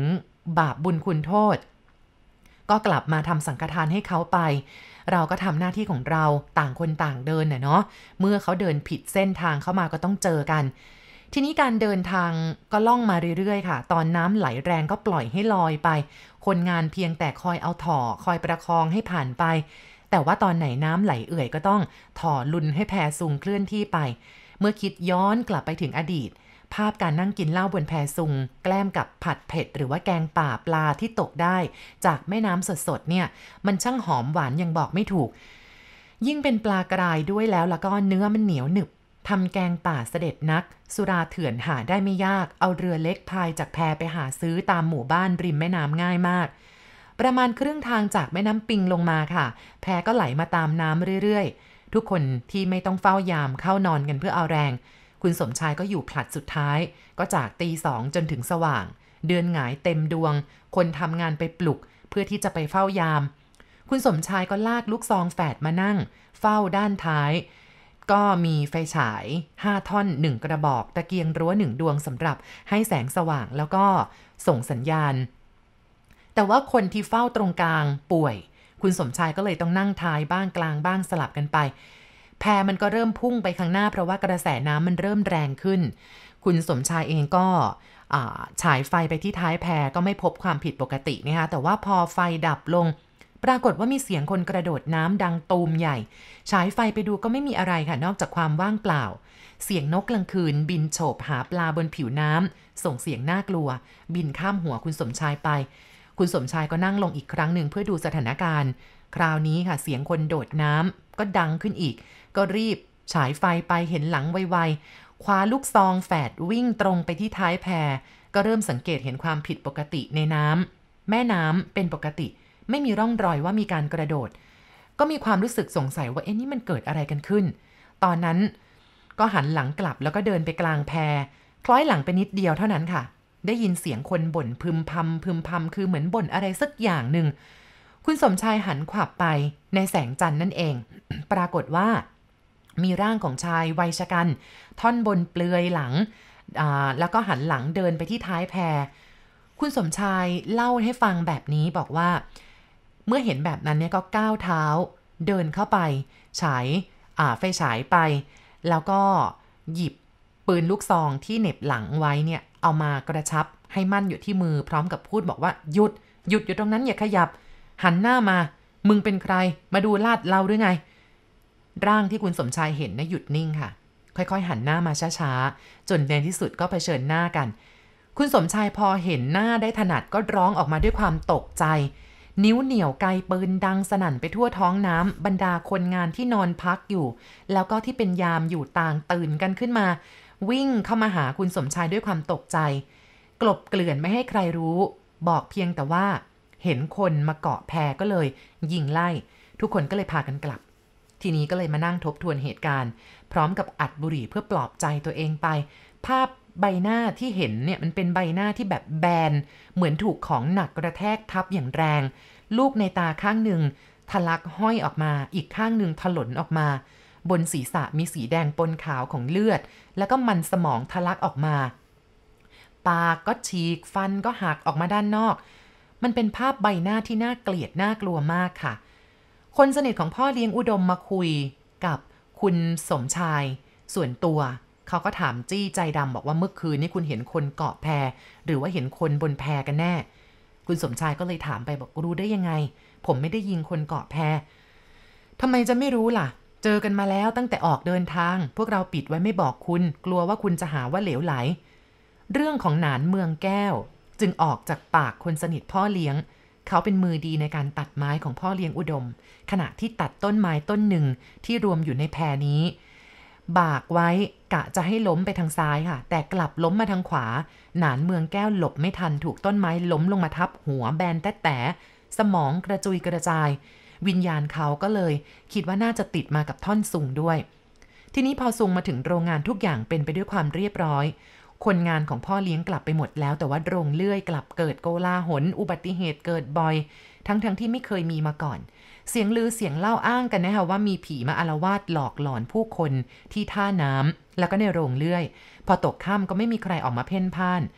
บาปบุญคุณโทษก็กลับมาทำสังฆทานให้เขาไปเราก็ทำหน้าที่ของเราต่างคนต่างเดินน่ะเนาะเมื่อเขาเดินผิดเส้นทางเข้ามาก็ต้องเจอกันทีนี้การเดินทางก็ล่องมาเรื่อยๆค่ะตอนน้ำไหลแรงก็ปล่อยให้ลอยไปคนงานเพียงแต่คอยเอาถ่อคอยประคองให้ผ่านไปแต่ว่าตอนไหนน้ำไหลเอื่อยก็ต้องถ่อลุนให้แพซุงเคลื่อนที่ไปเมื่อคิดย้อนกลับไปถึงอดีตภาพการนั่งกินเหล้าบนแพซุงแกล้มกับผัดเผ็ดหรือว่าแกงป่าปลาที่ตกได้จากแม่น้ำสดๆเนี่ยมันช่างหอมหวานยังบอกไม่ถูกยิ่งเป็นปลากรายด้วยแล้วแล้วก็เนื้อมันเหนียวหนึบทำแกงป่าเสด็จนักสุราเถื่อนหาได้ไม่ยากเอาเรือเล็กพายจากแพไปหาซื้อตามหมู่บ้านริมแม่น้ำง่ายมากประมาณครึ่งทางจากแม่น้ำปิงลงมาค่ะแพก็ไหลมาตามน้ำเรื่อยๆทุกคนที่ไม่ต้องเฝ้ายามเข้านอนกันเพื่อเอาแรงคุณสมชายก็อยู่ผลัดสุดท้ายก็จากตีสองจนถึงสว่างเดือนหงายเต็มดวงคนทำงานไปปลุกเพื่อที่จะไปเฝ้ายามคุณสมชายก็ลากลูกซองแฝดมานั่งเฝ้าด้านท้ายก็มีไฟฉายห้าท่อนหนึ่งกระบอกตะเกียงรั้วหนึ่งดวงสำหรับให้แสงสว่างแล้วก็ส่งสัญญาณแต่ว่าคนที่เฝ้าตรงกลางป่วยคุณสมชายก็เลยต้องนั่งท้ายบ้างกลางบ้างสลับกันไปแพมันก็เริ่มพุ่งไปข้างหน้าเพราะว่ากระแสน้ำมันเริ่มแรงขึ้นคุณสมชายเองก็ฉายไฟไปที่ท้ายแพก็ไม่พบความผิดปกตินะคะแต่ว่าพอไฟดับลงปรากฏว่ามีเสียงคนกระโดดน้ำดังตูมใหญ่ฉายไฟไปดูก็ไม่มีอะไรค่ะนอกจากความว่างเปล่าเสียงนกกลางคืนบินโฉบหาปลาบนผิวน้ำส่งเสียงน่ากลัวบินข้ามหัวคุณสมชายไปคุณสมชายก็นั่งลงอีกครั้งหนึ่งเพื่อดูสถานการณ์คราวนี้ค่ะเสียงคนโดดน้ำก็ดังขึ้นอีกก็รีบฉายไฟไปเห็นหลังไวๆคว้าลูกซองแฝดวิ่งตรงไปที่ท้ายแพก็เริ่มสังเกตเห็นความผิดปกติในน้ำแม่น้ำเป็นปกติไม่มีร่องรอยว่ามีการกระโดดก็มีความรู้สึกสงสัยว่าเอ๊ะนี่มันเกิดอะไรกันขึ้นตอนนั้นก็หันหลังกลับแล้วก็เดินไปกลางแพคล้อยหลังไปนิดเดียวเท่านั้นค่ะได้ยินเสียงคนบ่นพึมพำพึมพำคือเหมือนบ่นอะไรสักอย่างหนึ่งคุณสมชายหันขวับไปในแสงจันทร์นั่นเอง ปรากฏว่ามีร่างของชายวัยชกันท่อนบนเปลือยหลังแล้วก็หันหลังเดินไปที่ท้ายแพคุณสมชายเล่าให้ฟังแบบนี้บอกว่าเมื่อเห็นแบบนั้นเนี่ยก็ก้าวเท้าเดินเข้าไปฉายไฟฉายไปแล้วก็หยิบปืนลูกซองที่เหน็บหลังไว้เนี่ยเอามากระชับให้มั่นอยู่ที่มือพร้อมกับพูดบอกว่าหยุดหยุดอยู่ตรงนั้นอย่าขยับหันหน้ามามึงเป็นใครมาดูลาดเราหรือไงร่างที่คุณสมชายเห็นนะหยุดนิ่งค่ะค่อยๆหันหน้ามาช้าๆจนในที่สุดก็เผชิญหน้ากันคุณสมชายพอเห็นหน้าได้ถนัดก็ร้องออกมาด้วยความตกใจนิ้วเหนี่ยวไกปืนดังสนั่นไปทั่วท้องน้ำบรรดาคนงานที่นอนพักอยู่แล้วก็ที่เป็นยามอยู่ต่างตื่นกันขึ้นมาวิ่งเข้ามาหาคุณสมชายด้วยความตกใจกลบเกลื่อนไม่ให้ใครรู้บอกเพียงแต่ว่าเห็นคนมาเกาะแพก็เลยยิงไล่ทุกคนก็เลยพากันกลับทีนี้ก็เลยมานั่งทบทวนเหตุการณ์พร้อมกับอัดบุหรี่เพื่อปลอบใจตัวเองไปภาพใบหน้าที่เห็นเนี่ยมันเป็นใบหน้าที่แบบแบนเหมือนถูกของหนักกระแทกทับอย่างแรงลูกในตาข้างหนึ่งทะลักห้อยออกมาอีกข้างหนึ่งถลนออกมาบนศีรษะมีสีแดงปนขาวของเลือดแล้วก็มันสมองทะลักออกมาปากก็ฉีกฟันก็หักออกมาด้านนอกมันเป็นภาพใบหน้าที่น่าเกลียดน่ากลัวมากค่ะคนสนิทของพ่อเลี้ยงอุดมมาคุยกับคุณสมชายส่วนตัวเขาก็ถามจี้ใจดำบอกว่าเมื่อคืนนี้คุณเห็นคนเกาะแพหรือว่าเห็นคนบนแพกันแน่คุณสมชายก็เลยถามไปบอกรู้ได้ยังไงผมไม่ได้ยิงคนเกาะแพทำไมจะไม่รู้ล่ะเจอกันมาแล้วตั้งแต่ออกเดินทางพวกเราปิดไว้ไม่บอกคุณกลัวว่าคุณจะหาว่าเหลวไหลเรื่องของหนานเมืองแก้วจึงออกจากปากคนสนิทพ่อเลี้ยงเขาเป็นมือดีในการตัดไม้ของพ่อเลี้ยงอุดมขณะที่ตัดต้นไม้ต้นหนึ่งที่รวมอยู่ในแพนี้บากไว้กะจะให้ล้มไปทางซ้ายค่ะแต่กลับล้มมาทางขวาหนานเมืองแก้วหลบไม่ทันถูกต้นไม้ล้มลงมาทับหัวแบนแต๊ะแต๋สมองกระจุยกระจายวิญญาณเขาก็เลยคิดว่าน่าจะติดมากับท่อนซุงด้วยทีนี้พอซุงมาถึงโรงงานทุกอย่างเป็นไปด้วยความเรียบร้อยคนงานของพ่อเลี้ยงกลับไปหมดแล้วแต่ว่าโรงเลื่อยกลับเกิดโกลาหลอุบัติเหตุเกิดบ่อยทั้งๆ ท, ที่ไม่เคยมีมาก่อนเสียงลือเสียงเล่าอ้างกันนะคะว่ามีผีมาอาละวาดหลอกหลอนผู้คนที่ท่าน้ำแล้วก็ในโรงเลื่อยพอตกค่ำก็ไม่มีใครออกมาเพ่นพ่าน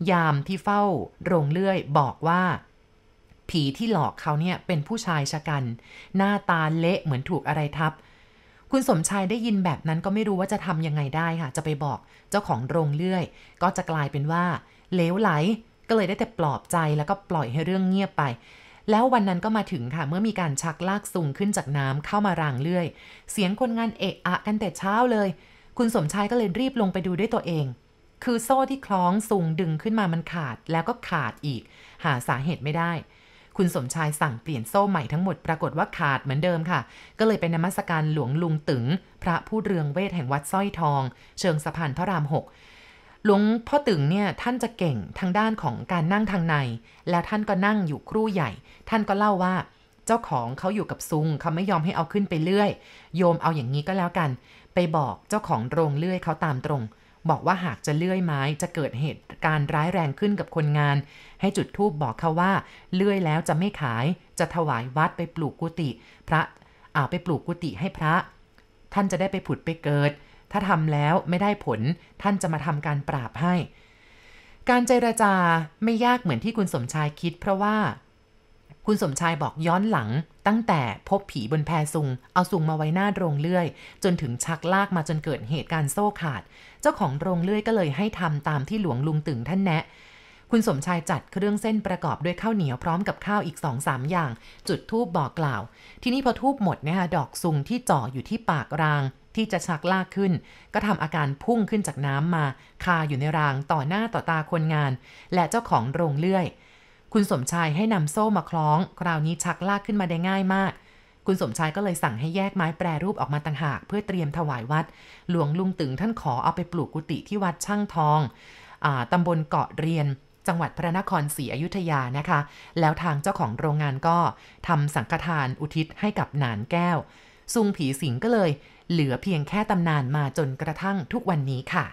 ยามที่เฝ้าโรงเลื่อยบอกว่าผีที่หลอกเขาเนี่ยเป็นผู้ชายชะกันหน้าตาเละเหมือนถูกอะไรทับคุณสมชายได้ยินแบบนั้นก็ไม่รู้ว่าจะทำยังไงได้ค่ะจะไปบอกเจ้าของโรงเลื่อยก็จะกลายเป็นว่าเหลวไหลก็เลยได้แต่ปลอบใจแล้วก็ปล่อยให้เรื่องเงียบไปแล้ววันนั้นก็มาถึงค่ะเมื่อมีการชักลากซุงขึ้นจากน้ำเข้ามารางเลื่อยเสียงคนงานเอะอะกันแต่เช้าเลยคุณสมชายก็เลยรีบลงไปดูด้วยตัวเองคือโซ่ที่คล้องซุงดึงขึ้นมามันขาดแล้วก็ขาดอีกหาสาเหตุไม่ได้คุณสมชายสั่งเปลี่ยนโซ่ใหม่ทั้งหมดปรากฏว่าขาดเหมือนเดิมค่ะก็เลยไปนมัสการหลวงลุงตึงพระผู้เรืองเวทแห่งวัดสร้อยทองเชิงสะพานพระรามหกหลวงพ่อตึงเนี่ยท่านจะเก่งทางด้านของการนั่งทางในแล้วท่านก็นั่งอยู่ครู่ใหญ่ท่านก็เล่าว่าเจ้าของเขาอยู่กับซุงเขาไม่ยอมให้เอาขึ้นไปเลื่อยโยมเอาอย่างนี้ก็แล้วกันไปบอกเจ้าของโรงเลื่อยเขาตามตรงบอกว่าหากจะเลื่อยไม้จะเกิดเหตุการณ์ร้ายแรงขึ้นกับคนงานให้จุดธูปบอกเขาว่าเลื่อยแล้วจะไม่ขายจะถวายวัดไปปลูกกุฏิพระอ่าไปปลูกกุฏิให้พระท่านจะได้ไปผุดไปเกิดถ้าทำแล้วไม่ได้ผลท่านจะมาทำการปราบให้การเจรจาไม่ยากเหมือนที่คุณสมชายคิดเพราะว่าคุณสมชายบอกย้อนหลังตั้งแต่พบผีบนแพซุงเอาซุงมาไว้หน้าโรงเลื่อยจนถึงชักลากมาจนเกิดเหตุการณ์โซ่ขาดเจ้าของโรงเลื่อยก็เลยให้ทำตามที่หลวงลุงตึงท่านแนะคุณสมชายจัดเครื่องเส้นประกอบด้วยข้าวเหนียวพร้อมกับข้าวอีก สองสาม อย่างจุดธูปบอกกล่าวทีนี้พอธูปหมดนะคะดอกซุงที่จ่ออยู่ที่ปากรางที่จะชักลากขึ้นก็ทำอาการพุ่งขึ้นจากน้ำมาคาอยู่ในรางต่อหน้าต่อตาคนงานและเจ้าของโรงเลื่อยคุณสมชายให้นำโซ่มาคล้องคราวนี้ชักลากขึ้นมาได้ง่ายมากคุณสมชายก็เลยสั่งให้แยกไม้แปรรูปออกมาต่างหากเพื่อเตรียมถวายวัดหลวงลุงตึงท่านขอเอาไปปลูกกุฏิที่วัดช่างทองอ่าตำบลเกาะเรียนจังหวัดพระนครศรีอยุธยานะคะแล้วทางเจ้าของโรงงานก็ทำสังฆทานอุทิศให้กับหนานแก้วซุงผีสิงก็เลยเหลือเพียงแค่ตำนานมาจนกระทั่งทุกวันนี้ค่ะ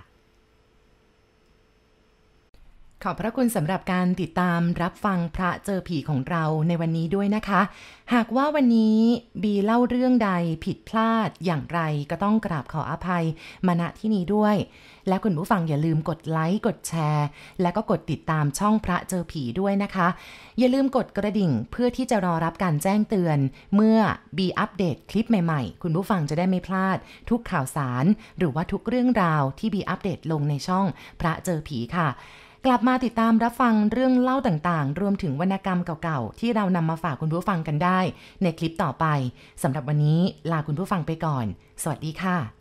ขอบพระคุณสำหรับการติดตามรับฟังพระเจอผีของเราในวันนี้ด้วยนะคะหากว่าวันนี้บีเล่าเรื่องใดผิดพลาดอย่างไรก็ต้องกราบขออภัยมาณที่นี้ด้วยและคุณผู้ฟังอย่าลืมกดไลค์กดแชร์และก็กดติดตามช่องพระเจอผีด้วยนะคะอย่าลืมกดกระดิ่งเพื่อที่จะรอรับการแจ้งเตือนเมื่อบีอัปเดตคลิปใหม่ๆคุณผู้ฟังจะได้ไม่พลาดทุกข่าวสารหรือว่าทุกเรื่องราวที่บีอัปเดตลงในช่องพระเจอผีค่ะกลับมาติดตามรับฟังเรื่องเล่าต่างๆรวมถึงวรรณกรรมเก่าๆที่เรานำมาฝากคุณผู้ฟังกันได้ในคลิปต่อไปสำหรับวันนี้ลาคุณผู้ฟังไปก่อนสวัสดีค่ะ